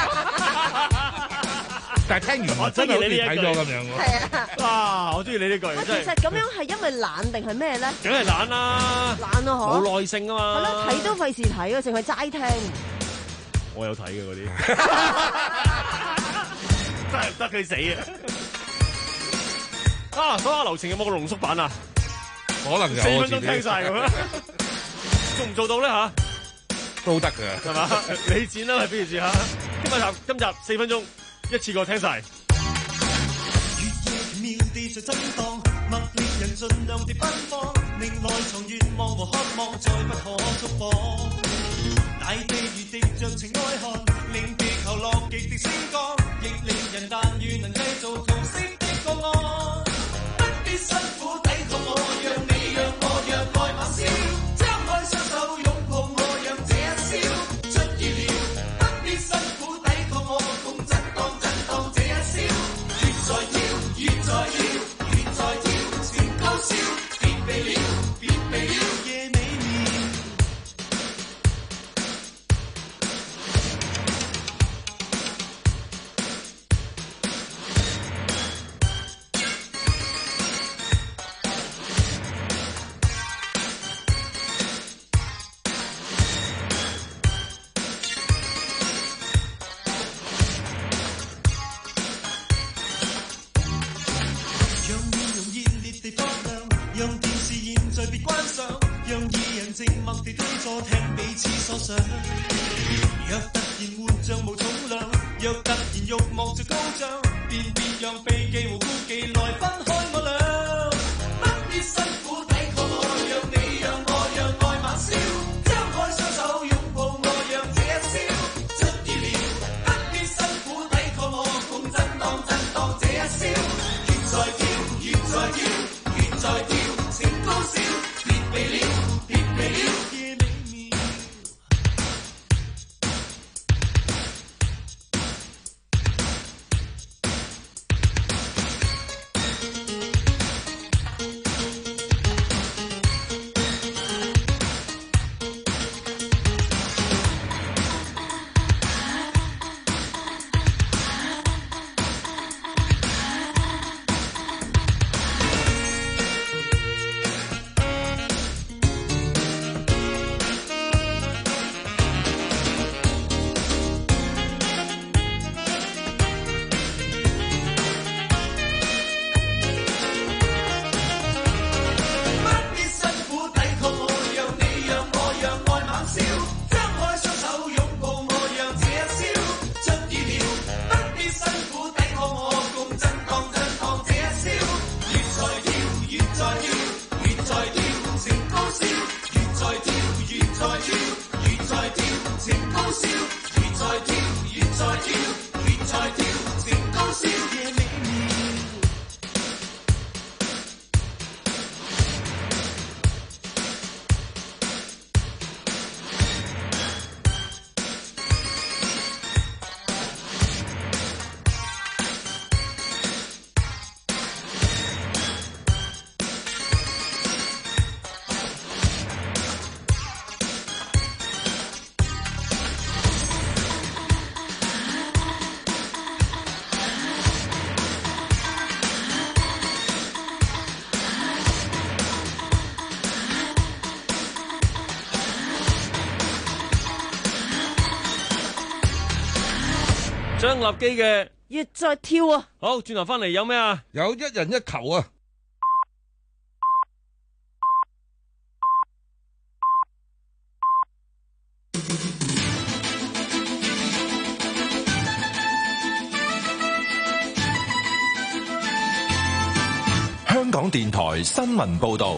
但係聽完我真係好似睇咗咁樣喎。 係啊， 哇！我中意你呢句。 其實咁樣係因為懶定係咩咧？ 梗係懶啦， 懶啊嗬， 冇耐性啊嘛。 係咯，睇都費事睇啊，淨係齋聽。 我有睇嘅嗰啲，真係唔得佢死啊！啊，所有流程有冇個濃縮版啊？ 可能有。 四分鐘聽晒咁樣，做唔做到咧嚇？ 都得㗎， 係嘛？你剪啦，不如試下。今日集今集四分鐘。一次過聽晒。 月夜妙地在震盪，默令人盡量地奔放，令內藏願望和渴望再不可觸摸。大地如滴着情愛寒，令地球樂極的星光，亦令人但願能製造桃色的個案。不必辛苦抵抗我，讓你讓我讓愛猛燒，張開雙手擁抱我，讓這一燒出意料。不必辛苦抵抗我，共振盪。越在跳，越在跳，情高燒，別避了，別避了，夜美妙。靜默地對坐聽彼此所想，若突然活像無重量，若突然慾望就高漲，便別讓避忌和顧忌來分開我倆。不必辛苦抵抗我，讓你讓我讓愛猛燒，張開雙手擁抱我，讓這一燒出意料。不必辛苦抵抗我，共震盪震盪這一燒，越在跳越在跳越在跳，情高燒，別避了。 張立基嘅越再跳啊！ 好，轉頭翻嚟有咩啊？ 有一人一球啊！ 香港電台新聞報道。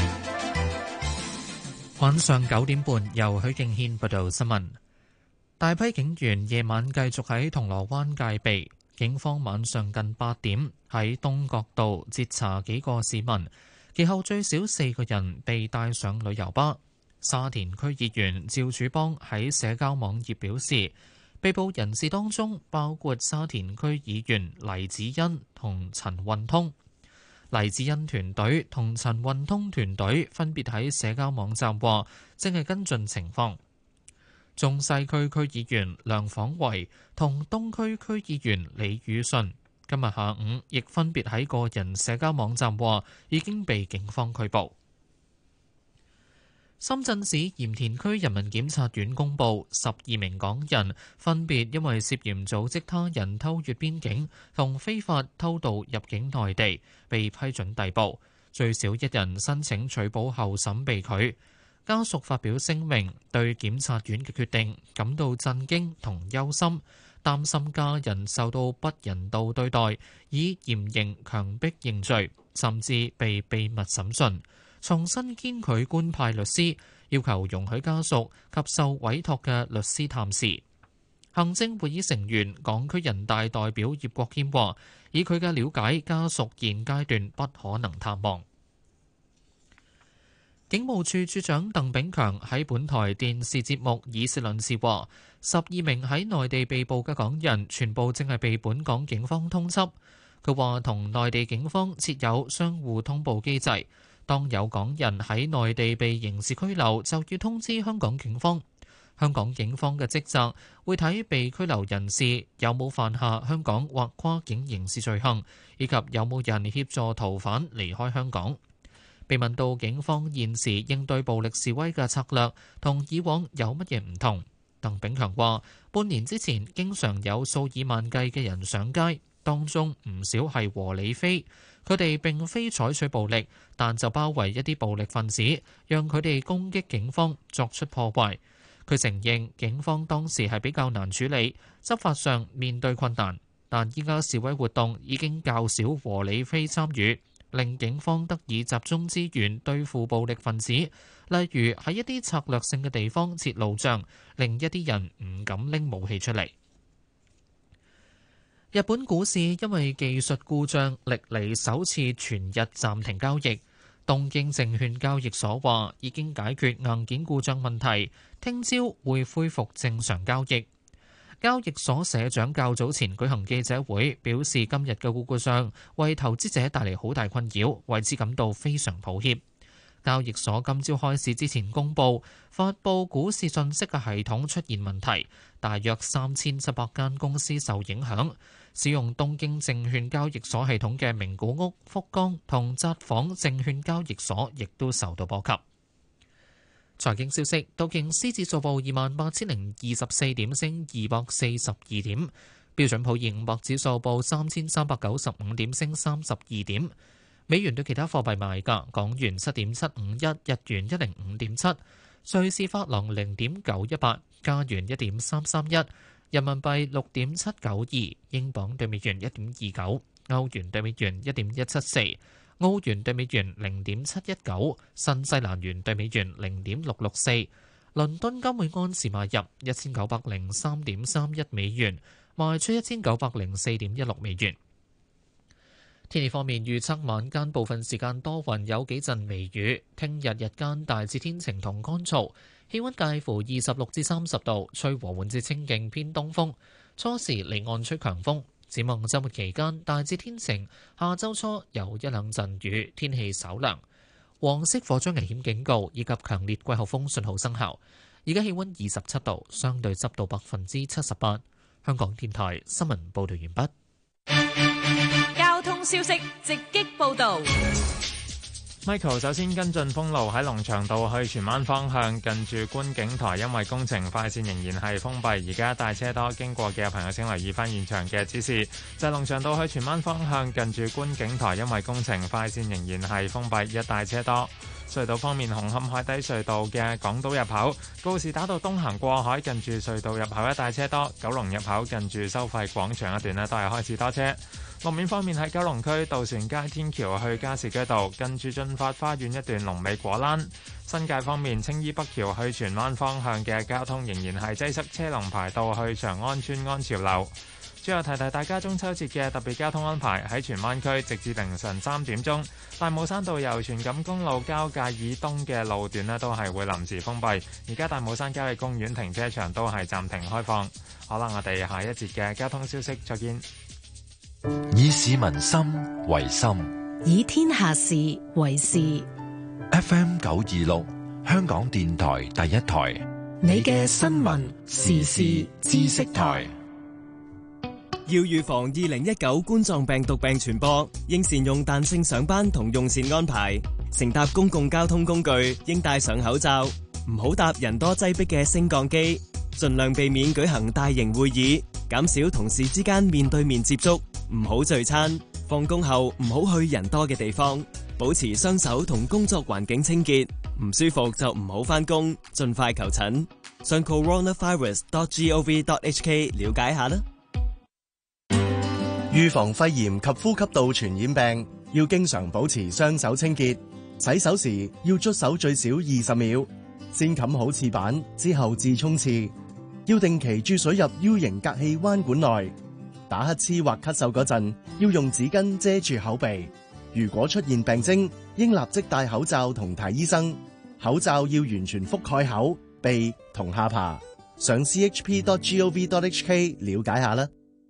晚上九點半，由許敬軒報道新聞。大批警員夜晚繼續喺銅鑼灣戒備，警方晚上近八點喺東角道截查幾個市民，其後最少四個人被帶上旅遊巴。沙田區議員趙柱邦喺社交網頁表示，被捕人士當中包括沙田區議員黎子欣同陳運通。黎子欣團隊同陳運通團隊分別喺社交網站話，正係跟進情況。中西區區議員梁晃維同東區區議員李宇順今日下午亦分別喺個人社交網站話，已經被警方拘捕。深圳市鹽田區人民檢察院公布，十二名港人分別因為涉嫌組織他人偷越邊境同非法偷渡入境內地，被批准逮捕。最少一人申請取保候審被拒。家屬發表聲明，對檢察院嘅決定感到震驚同憂心，擔心家人受到不人道對待，以嚴刑強迫認罪，甚至被秘密審訊。重新堅拒官派律師，要求容許家屬及受委託嘅律師探視。行政會議成員港區人大代表葉國謙話，以佢嘅了解，家屬現階段不可能探望。警務處處長鄧炳強喺本台電視節目議事論事話，十二名喺內地被捕嘅港人全部正係被本港警方通緝。佢話同內地警方設有相互通報機制。當有港人喺內地被刑事拘留，就要通知香港警方。香港警方嘅職責會睇被拘留人士有冇犯下香港或跨境刑事罪行，以及有冇人協助逃犯離開香港。被問到警方現時應對暴力示威嘅策略同以往有乜嘢唔同，鄧炳強話：半年之前經常有數以萬計嘅人上街，當中唔少係和理非。佢哋並非採取暴力，但就包圍一啲暴力分子，讓佢哋攻擊警方，作出破壞。佢承認警方當時係比較難處理，執法上面對困難，但依家示威活動已經較少和理非參與，令警方得以集中資源對付暴力分子，例如喺一啲策略性嘅地方設路障，令一啲人唔敢拎武器出嚟。日本股市因為技術故障，歷嚟首次全日暫停交易。東京證券交易所話已經解決硬件故障問題，聽朝會恢復正常交易。交易所社長較早前舉行記者會，表示今日嘅故障為投資者帶嚟好大困擾，為之感到非常抱歉。交易所今朝開市之前公佈，發佈股市信息嘅系統出現問題，大約三千七百間公司受影響。使用東京證券交易所系統嘅名古屋、福岡同札幌證券交易所亦都受到波及。財經消息，道瓊斯指數報二萬八千零二十四點，升二百四十二點；標準普爾五百指數報三千三百九十五點，升三十二點。美元對其他貨幣賣價：港元七點七五一，日元一零五點七，瑞士法郎零點九一八，加元一點三三一。人民幣六點七九二，英鎊對美元一點二九，歐元對美元一點一七四，澳元對美元零點七一九，新西蘭元對美元零點六六四。倫敦金每安士買入一千九百零三點三一美元，賣出一千九百零四點一六美元。天氣方面，預測晚間部分時間多雲，有幾陣微雨。聽日日間大致天晴同乾燥。氣溫介乎二十六至三十度，吹和緩至清勁偏東風，初時離岸吹強風。展望週末期間大致天晴，下週初有一兩陣雨，天氣稍涼。黃色火災危險警告以及強烈季候風信號生效。而家氣溫二十七度，相對濕度百分之七十八。香港電台新聞報道完畢。 交通消息直擊報道。 Michael 首先跟進封路喺龍翔道去荃灣方向，近住觀景台，因為工程快線仍然係封閉，而家大車多，經過嘅朋友請留意翻現場嘅指示。就係龍翔道去荃灣方向，近住觀景台，因為工程快線仍然係封閉，一帶車多。隧道方面，紅磡海底隧道嘅港島入口，告士打道東行過海，近住隧道入口一帶車多；九龍入口近住收費廣場一段呢，都係開始多車。路面方面喺九龍區渡船街天橋去加士居道，近住進發花園一段龍尾果欄。新界方面，青衣北橋去荃灣方向嘅交通仍然係擠塞，車龍排到去長安村安潮樓。最後提提大家中秋節嘅特別交通安排，喺荃灣區直至凌晨三點鐘，大帽山道由荃錦公路交界以東嘅路段呢都係會臨時封閉。而家大帽山郊野公園停車場都係暫停開放。好啦，我哋下一節嘅交通消息再見。 以市民心為心， 以天下事為事。 F M 九二六，香港電台第一台， 你嘅新聞時事知識台。 要預防二零一九冠狀病毒病傳播，應善用彈性上班同用膳安排。乘搭公共交通工具應戴上口罩，唔好搭人多擠迫嘅升降機。盡量避免舉行大型會議，減少同事之間面對面接觸。唔好聚餐，放工後唔好去人多嘅地方。保持雙手同工作環境清潔。唔舒服就唔好返工，盡快求診。上 coronavirus dot gov dot hk 了解下啦。 預防肺炎及呼吸道傳染病，要經常保持雙手清潔。洗手時要捽手最少二十秒，先冚好廁板之後至沖廁。要定期注水入 U 型隔氣彎管內。打乞嗤或咳嗽嗰陣，要用紙巾遮住口鼻。如果出現病徵，應立即戴口罩同睇醫生。口罩要完全覆蓋口、鼻同下巴。上 c h p dot gov dot h k 了解下啦。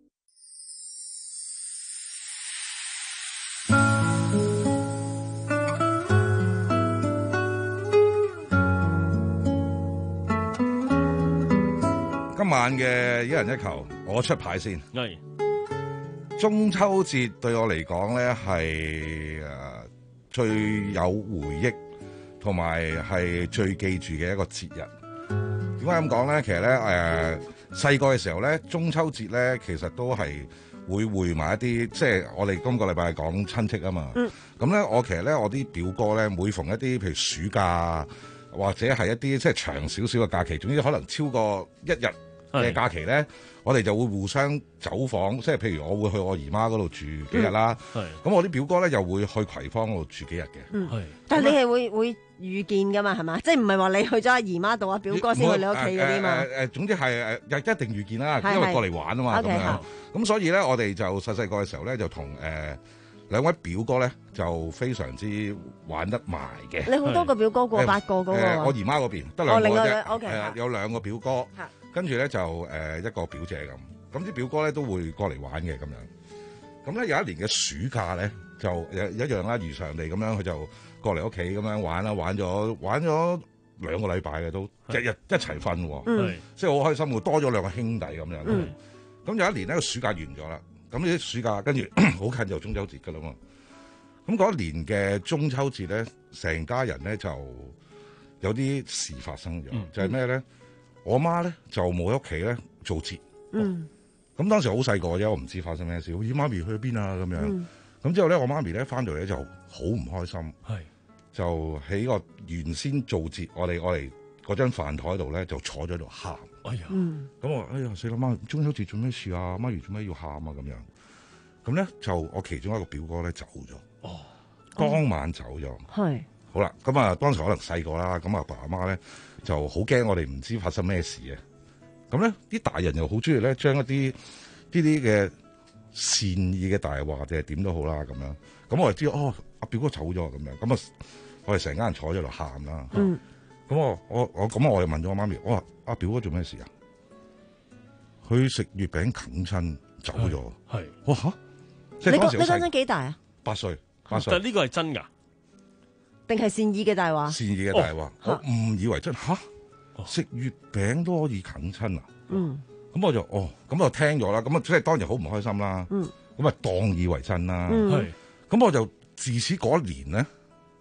今晚嘅一人一球，我出牌先。 係中秋節對我嚟講咧，係誒最有回憶同埋係最記住嘅一個節日。點解咁講咧？其實咧誒細個嘅時候咧，中秋節咧其實都係會會埋一啲，即係我哋今個禮拜係講親戚啊嘛。咁咧、嗯，我其實咧我啲表哥咧，每逢一啲譬如暑假或者係一啲即係長少少嘅假期，總之可能超過一日嘅假期咧，我哋就會互相走訪，即係譬如我會去我姨媽嗰度住幾日啦。咁、嗯、我啲表哥咧又會去葵芳嗰度住幾日嘅。嗯、 但係你係會會遇見噶嘛？係嘛？即係唔係話你去咗阿姨媽度啊，表哥先去你屋企嗰啲嘛？誒誒、呃呃、總之係誒一定遇見啦，因為過嚟玩啊嘛咁樣。咁所以咧，我哋就細細個嘅時候咧，就同誒、呃、兩位表哥咧就非常之玩得埋嘅。你好多個表哥過八個噶喎、 呃呃。我姨媽嗰邊得兩個啫，係、 哦、 啊，有兩個表哥。跟住咧就誒、呃、一個表姐咁，咁啲表哥咧都會過嚟玩嘅咁樣。咁咧有一年嘅暑假咧，就一一樣啦，如常地咁樣，佢就過嚟屋企咁樣玩啦，玩咗玩咗兩個禮拜嘅都，日日一齊瞓喎，即係好開心喎，多咗兩個兄弟咁樣。咁、嗯、有一年咧個暑假完咗啦，咁呢啲暑假跟住好近就中秋節噶啦嘛。咁嗰一年嘅中秋節咧，成家人咧就有啲事發生咗，嗯、就係咩咧？我媽咧就冇喺屋企咧做節，咁、嗯哦、當時好細個啫，我唔知發生咩事。咦，媽咪去咗邊啊？咁樣，咁、嗯、之後咧，我媽咪咧翻到嚟咧就好唔開心，就喺個原先做節，我哋我哋嗰張飯台度咧就坐咗喺度喊。哎呀，咁、嗯、我哎呀死啦媽，中秋節做咩事啊？媽咪做咩要喊啊？咁樣，咁咧就我其中一個表哥咧走咗，哦，當晚走咗，係、嗯。好啦，咁啊，當時可能細個啦，咁阿爸阿媽咧就好驚我哋唔知發生咩事嘅。咁咧啲大人又好中意咧將一啲呢啲嘅善意嘅大話定係點都好啦咁樣。咁我就知哦，阿表哥走咗咁樣。咁啊，我哋成家人坐咗喺度喊啦。嗯。咁我我我咁我又問咗我媽咪，我話阿表哥做咩事啊？佢食月餅啃親走咗。係。哇嚇！即係當時你嗰陣幾大啊？ 八歲。八歲。 但係呢個係真㗎？ 定係善意嘅大話？ 善意嘅大話，哦、我誤以為真嚇食月餅都可以啃親啊！嗯，咁我就哦，咁我聽咗啦，咁啊即係當然好唔開心啦。嗯，咁啊當以為真啦。嗯，咁我就自此嗰一年咧，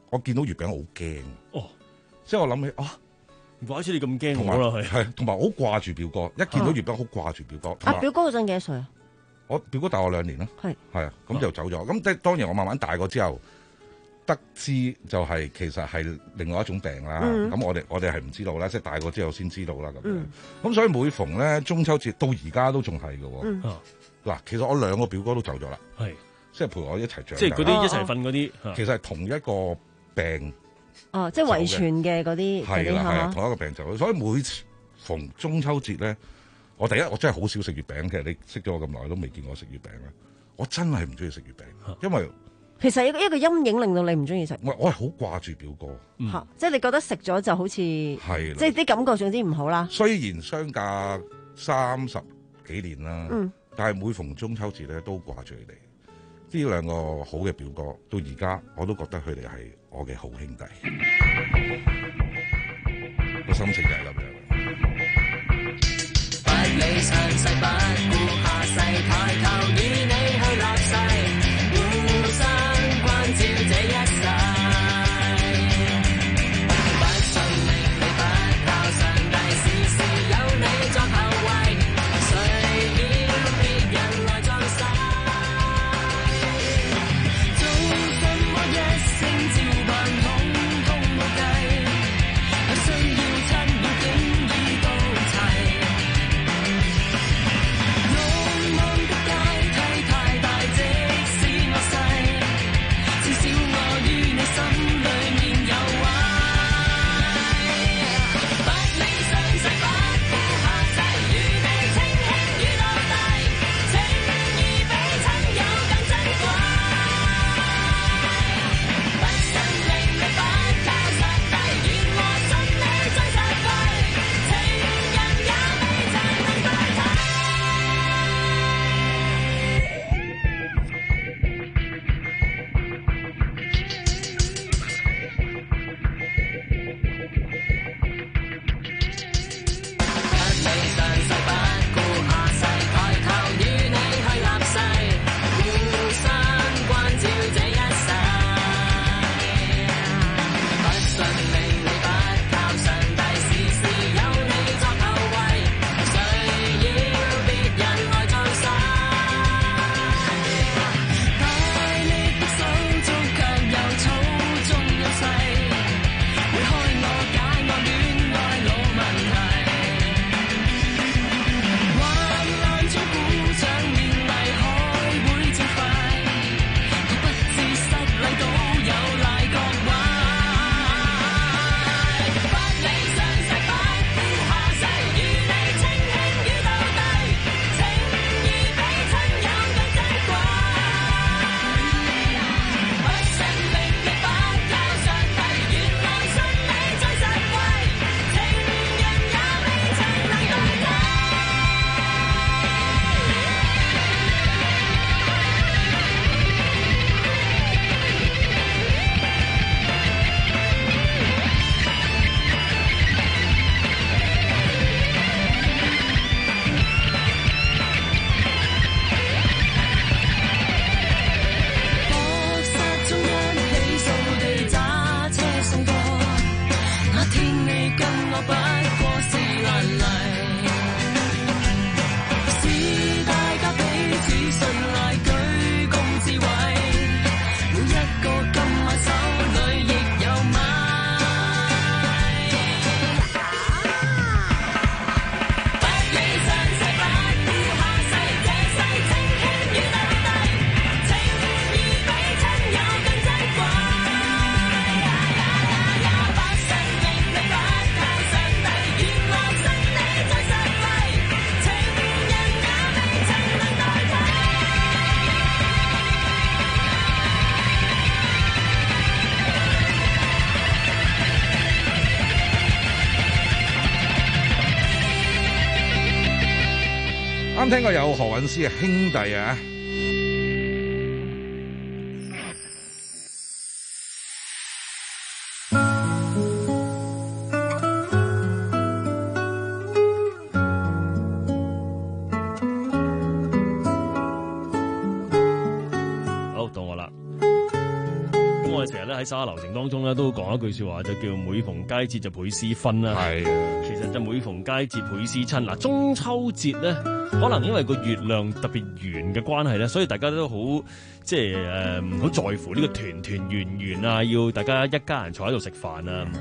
我見到月餅好驚。 哦， 即係我諗起啊， 唔怪之你咁驚同埋我啦，係係同埋我好掛住表哥，一見到月餅好掛住表哥。 啊，表哥嗰陣幾多歲啊？ 我表哥大我兩年啦， 係係啊，咁就走咗。咁即係當然我慢慢大個之後，得知就係其實係另外一種病啦。咁、嗯、我哋我哋係唔知道啦，即係大個之後先知道啦咁樣。咁、嗯、所以每逢咧中秋節到而家都仲係嘅。嗱、嗯啊，其實我兩個表哥都走咗啦，係即係陪我一齊長大。 即係嗰啲一齊瞓嗰啲， 其實係同一個病。 哦，即係遺傳嘅嗰啲。 係啦係啊，同一個病走。所以每逢中秋節咧。我第一，我真係好少食月餅。其實你識咗我咁耐都未見我食月餅咧。我真係唔中意食月餅，因為其實一個一個陰影令到你唔中意食。 我我係好掛住表哥， 嗯嗯、即係你覺得食咗就好似係，即係啲感覺總之唔好啦。 雖然相隔三十幾年啦，嗯、但係每逢中秋節咧都掛住佢哋。呢兩個好嘅表哥，到而家我都覺得佢哋係我嘅好兄弟。個心情就係咁樣。 理上世不顧下世，抬頭與你去立誓，互相關照這一世。不信命理，不靠上帝，事事有你作後衛，誰要別人來裝飾？做什麼一聲召喚，統統冇計，有需要親要竟已到齊。 啱聽過有何韻詩嘅兄弟啊！ 好，到我啦。咁我哋成日咧喺手下留情當中咧，都講一句説話，就叫每逢佳節就倍思親啦。係，其實就每逢佳節倍思親。嗱，中秋節咧，可能因為個月亮特別圓嘅關係咧，所以大家都好即係誒好在乎呢個團團圓圓啊，要大家一家人坐喺度食飯啊。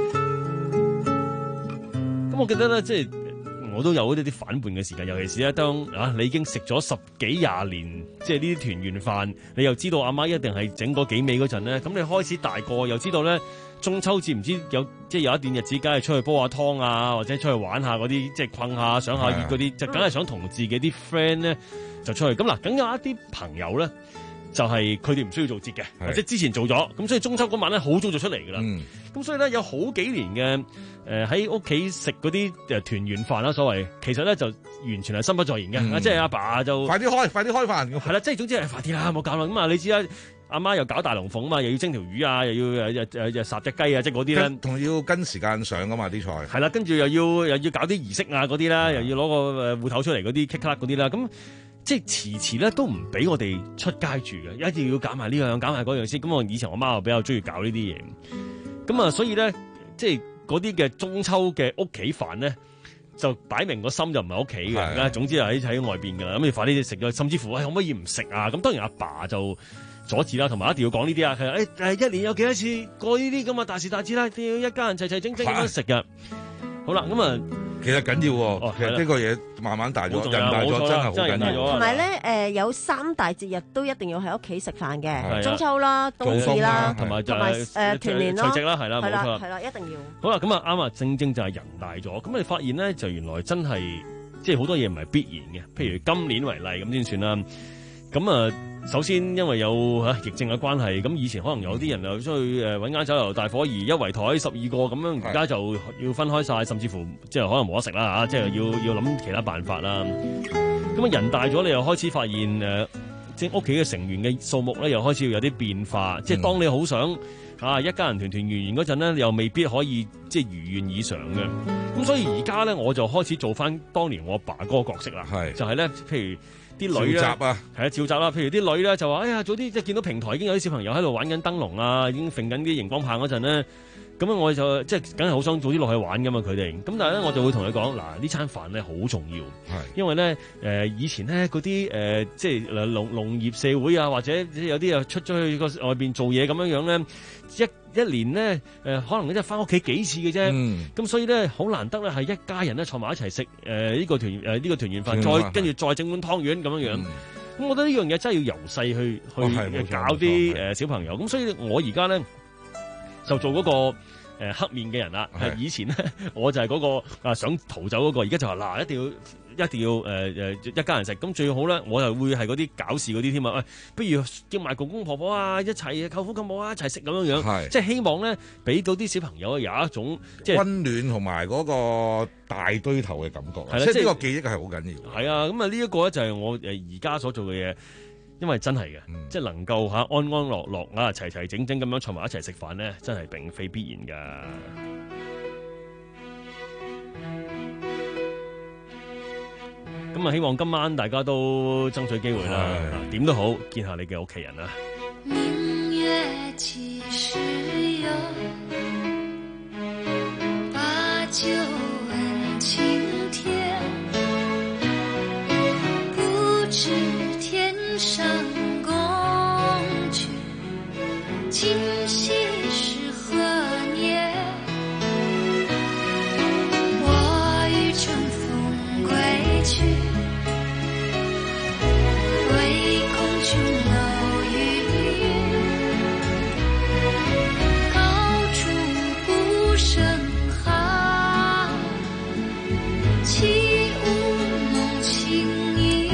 咁我記得咧，即係。我都有一啲反叛嘅時間，尤其是咧，當啊你已經食咗十幾廿年，即係呢啲團圓飯，你又知道阿媽一定係整嗰幾味嗰陣咧，咁你開始大個，又知道咧中秋節唔知有即係有一段日子，梗係出去煲下湯啊，或者出去玩下嗰啲，即係困下上下熱嗰啲，就梗係想同自己啲 friend 咧就出去。咁嗱，梗有一啲朋友咧。就係佢哋唔需要做節嘅，或者之前做咗，咁所以中秋嗰晚咧好早就出嚟㗎啦。咁、嗯、所以咧有好幾年嘅誒喺屋企食嗰啲誒團圓飯啦，所謂其實咧就完全係心不在焉嘅、嗯，即係阿爸，爸就快啲開，快啲開飯。係啦，即係總之係快啲啦，冇搞啦。咁啊，你知啦，阿媽又搞大龍鳳啊嘛，又要蒸條魚啊，又要誒誒誒誒烚隻雞啊，即係嗰啲咧， 仲要跟時間上㗎嘛啲菜。係啦，跟住又要又要搞啲儀式啊嗰啲啦，又要攞個誒芋頭出嚟嗰啲 kick 嗰啲啦，咁。即係遲遲咧都唔俾我哋出街住嘅，一定要搞埋呢樣搞埋嗰樣先。咁我以前我媽又比較中意搞呢啲嘢，咁啊所以咧即係嗰啲嘅中秋嘅屋企飯咧，就擺明個心就唔係屋企嘅，總之係喺喺外邊㗎啦。咁你快啲食咗，甚至乎喂可唔可以唔食啊？咁當然阿爸，爸就阻止啦，同埋一定要講呢啲啊。佢話誒誒一年有幾多次過呢啲咁嘅大時大節啦，一定要一家人齊齊整整咁樣食㗎。好啦，咁啊。 其實緊要喎、哦，其實呢個嘢慢慢大咗，人大咗真係好緊要。 同埋咧，誒有三大節日都一定要喺屋企食飯嘅，中秋啦、冬至啦，同埋誒團年咯，除夕啦，係啦，冇錯，係啦，一定要。 好啦，咁啊啱啊，正正就係人大咗，咁你發現咧，就原來真係即係好多嘢唔係必然嘅，譬如今年為例咁先算啦。咁啊，首先因為有嚇疫症嘅關係，咁以前可能有啲人又出去誒揾間酒樓大伙兒一圍台十二個咁樣，而家就要分開晒，甚至乎即係可能冇得食啦嚇，即係要要諗其他辦法啦。咁啊人大咗，你又開始發現誒，即係屋企嘅成員嘅數目咧，又開始要有啲變化。嗯、即係當你好想啊一家人團團圓圓嗰陣咧，又未必可以即係如願以償嘅。咁所以而家咧，我就開始做翻當年我爸嗰個角色啦，就係咧，譬如。啲女咧，係啊，召集啦。譬如啲女咧就話：哎呀，早啲即係見到平台已經有啲小朋友喺度玩緊燈籠啊，已經揈緊啲熒光棒嗰陣咧，咁我就即係梗係好想早啲落去玩噶嘛佢哋。咁但係咧，我就會同佢講：嗱，呢餐飯咧好重要，因為咧誒、呃、以前咧嗰啲誒即係農農業社會啊，或者有啲又出咗去個外邊做嘢咁樣樣咧，一一年咧誒、呃、可能你真係翻屋企幾次嘅啫。咁、嗯、所以咧好難得咧係一家人咧坐埋一齊食誒呢個團誒呢個團圓飯，再跟住再整碗湯圓咁樣樣。咁、嗯、我覺得呢樣嘢真係要由細去去、哦、搞啲誒小朋友。咁所以我而家咧就做嗰、那個。誒黑面嘅人啦，以前咧我就係嗰、那個啊想逃走嗰、那個，而家就話嗱一定要一定要誒誒、呃、一家人食，咁最好咧我就會係嗰啲搞事嗰啲添啊！喂、哎，不如叫埋公公婆婆啊一齊，舅父舅母啊一齊食咁樣樣，即係希望咧俾到啲小朋友有一種即係溫暖同埋嗰個大堆頭嘅感覺，即係呢個記憶係好緊要。係啊，咁啊呢一個咧就係我誒而家所做嘅嘢。因為真係嘅、嗯，即係能夠嚇安安樂樂啊，齊齊整整咁樣坐埋一齊食飯咧，真係並非必然㗎。咁啊，希望今晚大家都爭取機會啦，點都好見下你嘅屋企人啦。明月幾時有，把酒問青天，不知上宮闕，今夕是何年？我欲乘風歸去，唯恐琼樓玉宇，高處不勝寒，起舞弄清影。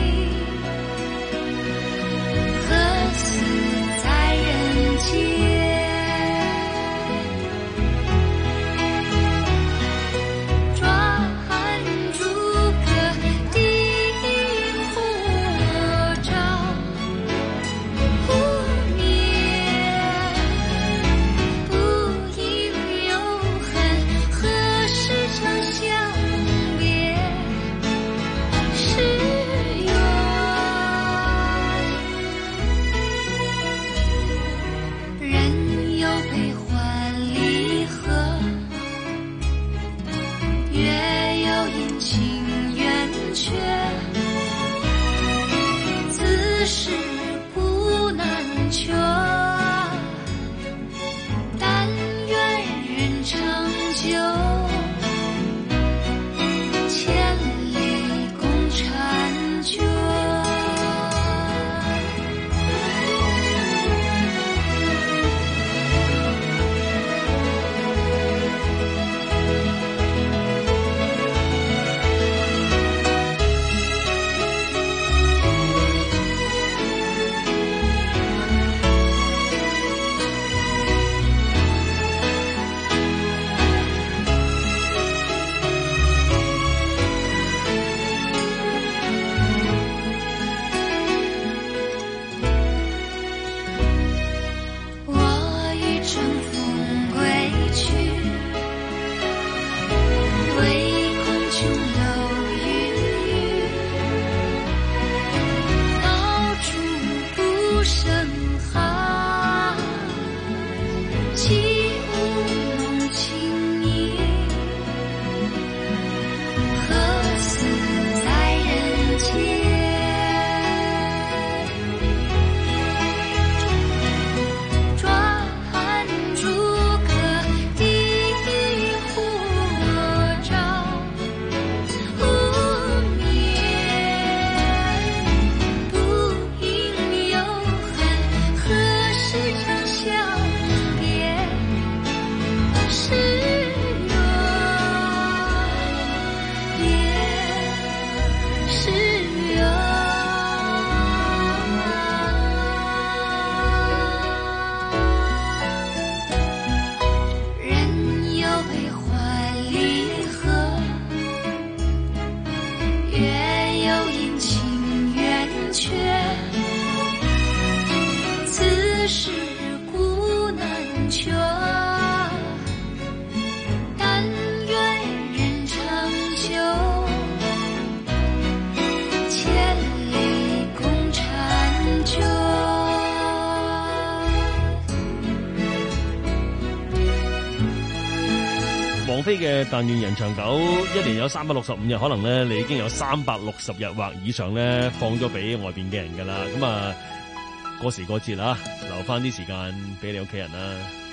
王菲嘅《但願人長久》，一年有三百六十五日，可能咧你已經有三百六十日或以上咧放咗俾外邊嘅人噶啦。咁啊，過時過節啦，留翻啲時間俾你屋企人啦。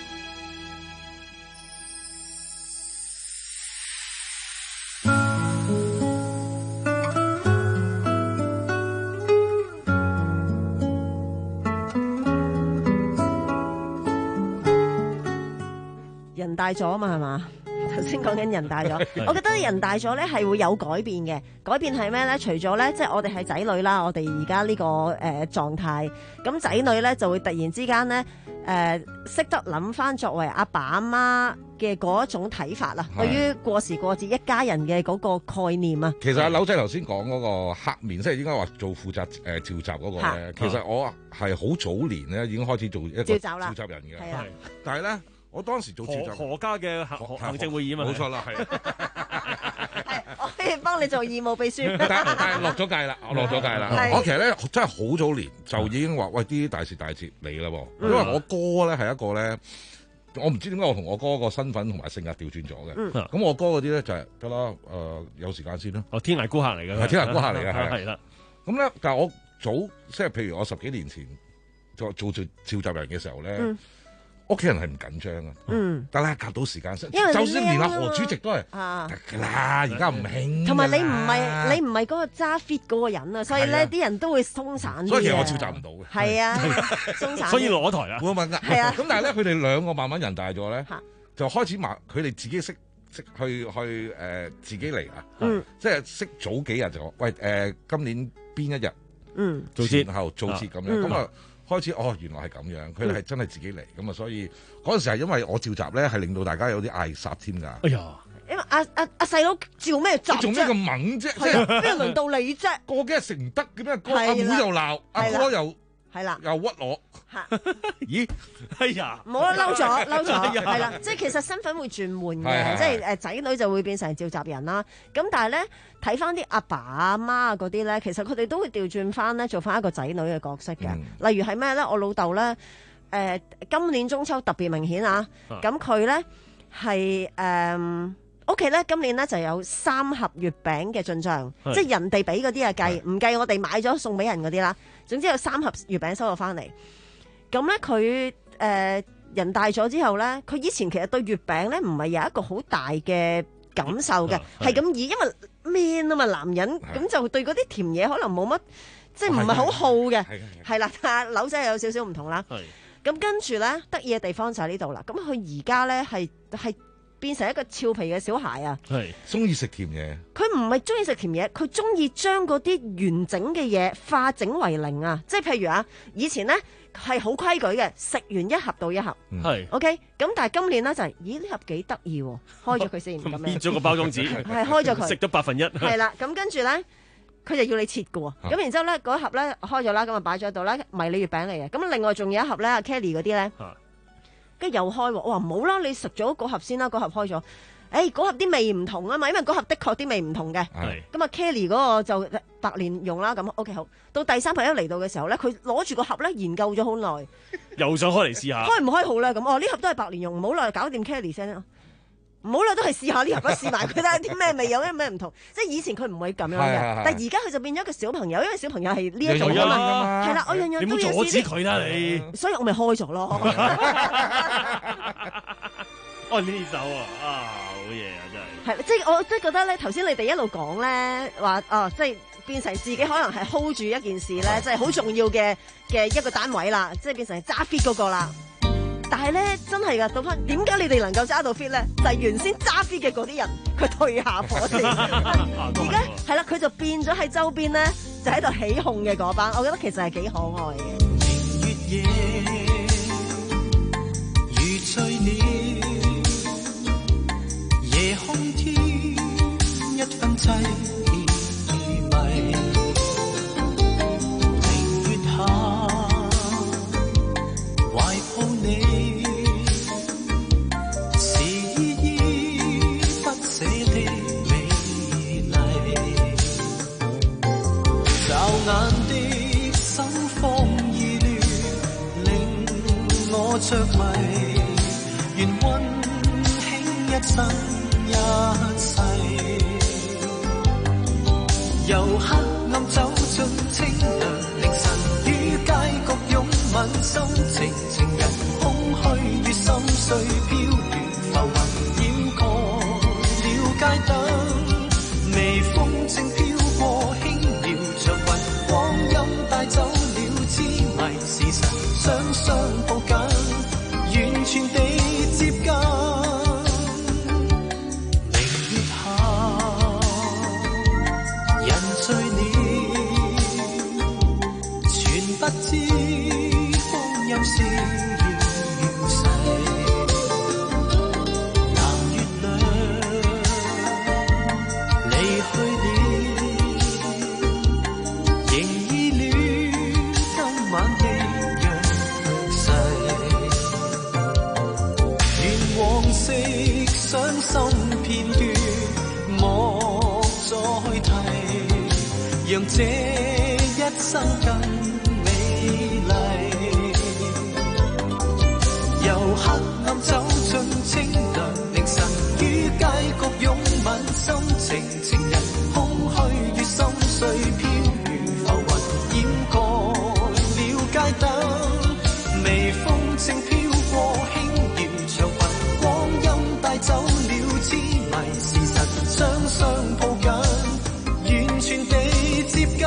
人大咗啊嘛，係嘛？頭先講緊人大咗，我覺得人大咗咧係會有改變嘅。改變係咩咧？除咗咧，即係我哋係仔女啦，我哋而家呢個誒、呃、狀態，咁仔女咧就會突然之間咧誒識得諗翻作為阿爸阿媽嘅嗰一種睇法啦。對於過時過節一家人嘅嗰個概念啊。 其實阿柳仔頭先講嗰個黑面，即係應該話做負責誒、呃、召集嗰個咧，其實我係好早年咧已經開始做一個召集召集人嘅。係啊，但係咧。我當時做召集何家嘅行行政會議嘛， 冇錯啦，係。 係，我可以幫你做義務秘書。 但但係落咗界啦，我落咗界啦。我其實咧真係好早年就已經話喂啲大時大節嚟啦喎，因為我哥咧係一個咧，我唔知點解我同我哥個身份同埋性格調轉咗嘅。咁、嗯、我哥嗰啲咧就係得啦，誒、呃、有時間先啦。 哦，天涯孤客嚟嘅， 係天涯孤客嚟嘅， 係啦。 咁咧，但係我早即係譬如我十幾年前做做做召集人嘅時候咧。嗯屋企人係唔緊張啊，嗯，但係夾到時間，就算連阿何主席都係得㗎啦，而家唔興。 同埋你唔係你唔係嗰個揸 fit 嗰個人啊，所以咧啲人都會鬆散啲。 所以其實我召集唔到嘅。 係啊，鬆散。 所以攞台啦。 冇問㗎。係啊。咁但係咧，佢哋兩個慢慢人大咗咧，就開始慢，佢哋自己識識去去誒、呃、自己嚟啊，嗯、即係識早幾日就喂誒、呃、今年邊一日，嗯，做節後做節咁樣咁啊。開始哦，原來係咁樣，佢哋係真係自己嚟，咁啊、嗯，所以嗰陣時係因為我召集咧，係令到大家有啲嗌霎添㗎。哎呀，因為阿阿阿細佬召咩集啫？做咩咁猛啫？即係邊輪到你啫？過幾日食唔得嘅咩？哥阿妹又鬧，阿哥又係啦，又屈我。咦？哎呀，唔好啦，嬲咗，嬲咗，係啦，即係其實身份會轉換嘅，即係誒仔女就會變成召集人啦。咁但係咧睇翻啲阿爸阿媽嗰啲咧，其實佢哋都會調轉翻咧做翻一個仔女嘅角色嘅。嗯、例如係咩咧？我老豆咧誒今年中秋特別明顯啊！咁佢咧係誒屋企咧今年咧就有三盒月餅嘅進帳，即係人哋俾嗰啲啊計，唔計我哋買咗送俾人嗰啲啦。總之有三盒月餅收咗翻嚟。咁咧佢誒人大咗之後咧，佢以前其實對月餅咧唔係有一個好大嘅感受嘅，係咁以因為 man 啊嘛，男人咁就對嗰啲甜嘢可能冇乜，即係唔係好好嘅，係啦。但係柳仔有少少唔同啦。咁跟住咧得意嘅地方就喺呢度啦。咁佢而家咧係係變成一個俏皮嘅小孩啊，係中意食甜嘢。佢唔係中意食甜嘢，佢中意將嗰啲完整嘅嘢化整為零啊！即係譬如啊，以前咧。係好規矩嘅，食完一盒到一盒，係 OK。咁但係今年咧就係、是，咦呢盒幾得意喎，開咗佢先，咁樣搣咗個包裝紙，係開咗佢，食咗百分一，係啦。咁跟住咧，佢就要你切嘅喎。咁、啊、然之後咧，嗰盒咧開咗啦，咁啊擺咗喺度啦，迷你月餅嚟嘅。咁另外仲有一盒咧，阿 Kelly 嗰啲咧，跟住又開喎。我話唔好啦，你食咗嗰盒先啦，嗰盒開咗。誒、欸、嗰盒啲味唔同啊嘛，因為嗰盒的確啲味唔同嘅。咁啊 Kelly 嗰個就百年用啦，咁 OK 好。到第三盒一嚟到嘅時候咧，佢攞住個盒咧研究咗好耐，又想開嚟試下，開唔開好咧？咁哦呢盒都係百年用，唔好啦，搞掂 Kelly 先啦。唔好啦，都係試下呢盒，試埋佢睇下啲咩味，有啲咩唔同。即係以前佢唔會咁樣嘅，但係而家佢就變咗一個小朋友，因為小朋友係呢一種㗎嘛。係啦，我樣樣都要試。你唔好阻止佢啦，你。所以我咪開咗咯。哦呢首啊，啊好嘢啊真係。係，即係我即係覺得咧，頭先你哋一路講咧，話哦，即係變成自己可能係 hold 住一件事咧，即係好重要嘅嘅一個單位啦，即係變成揸 fit 嗰個啦。但係咧，真係噶，到翻點解你哋能夠揸到 fit 咧？就係、是、原先揸 fit 嘅嗰啲人，佢退下火先。而家係啦，佢就變咗喺周邊咧，就喺度起哄嘅嗰班，我覺得其實係幾可愛嘅。 明月夜，如醉了，夜空天一分凄迷，明月下懷抱你，是依依不捨的美麗，驟眼的心慌意亂，令我着迷，願溫馨一生一世，由黑暗走進清涼，凌晨於街角擁吻，心情情人空虛與心碎飄遠，浮雲掩蓋了街燈，微風正飄過輕描長雲，光陰帶走了痴迷，時辰雙雙抱緊，完全地接近。醉了，全不知光陰是要逝。藍月亮離去了，仍依戀今晚的樣勢。願往昔傷心片段莫再提，讓這一生更美麗，由黑暗走進清涼，凌晨於街角擁吻，心情情人空虛與心碎飄如浮雲，掩蓋了街燈，微風正飄過輕搖長雲，光陰帶走了痴迷，時辰雙雙抱緊，完全地接近。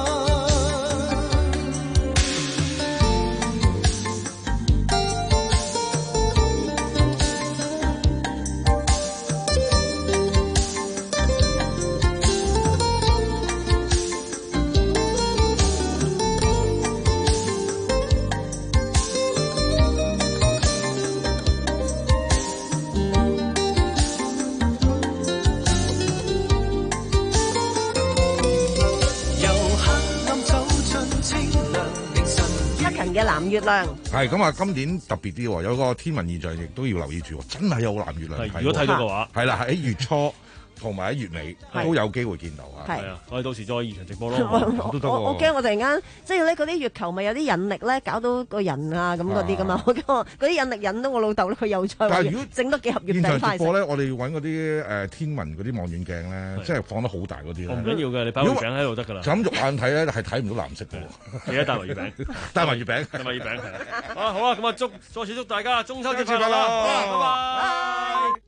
嘅藍月亮係咁啊！今年特別啲喎，有個天文現象亦都要留意住，真係有藍月亮睇。 如果睇到嘅話， 係啦，喺月初同埋喺月尾都有機會見到啊！ 係啊，我哋到時再現場直播咯。 都得喎。 我驚我突然間即係咧嗰啲月球咪有啲引力咧，搞到個人啊咁嗰啲噶嘛。我驚嗰啲引力引到我老豆咧，佢又再但係如果整多幾盒月餅現場翻嚟直播咧，我哋要揾嗰啲誒天文嗰啲望遠鏡咧，即係放得好大嗰啲咧。 唔緊要嘅，你擺月餅喺度得㗎啦。 就咁肉眼睇咧，係睇唔到藍色嘅。 記得帶埋月餅， 帶埋月餅， 帶埋月餅係。啊好啊，咁啊祝再次祝大家中秋節快樂！ 快樂！ 拜拜。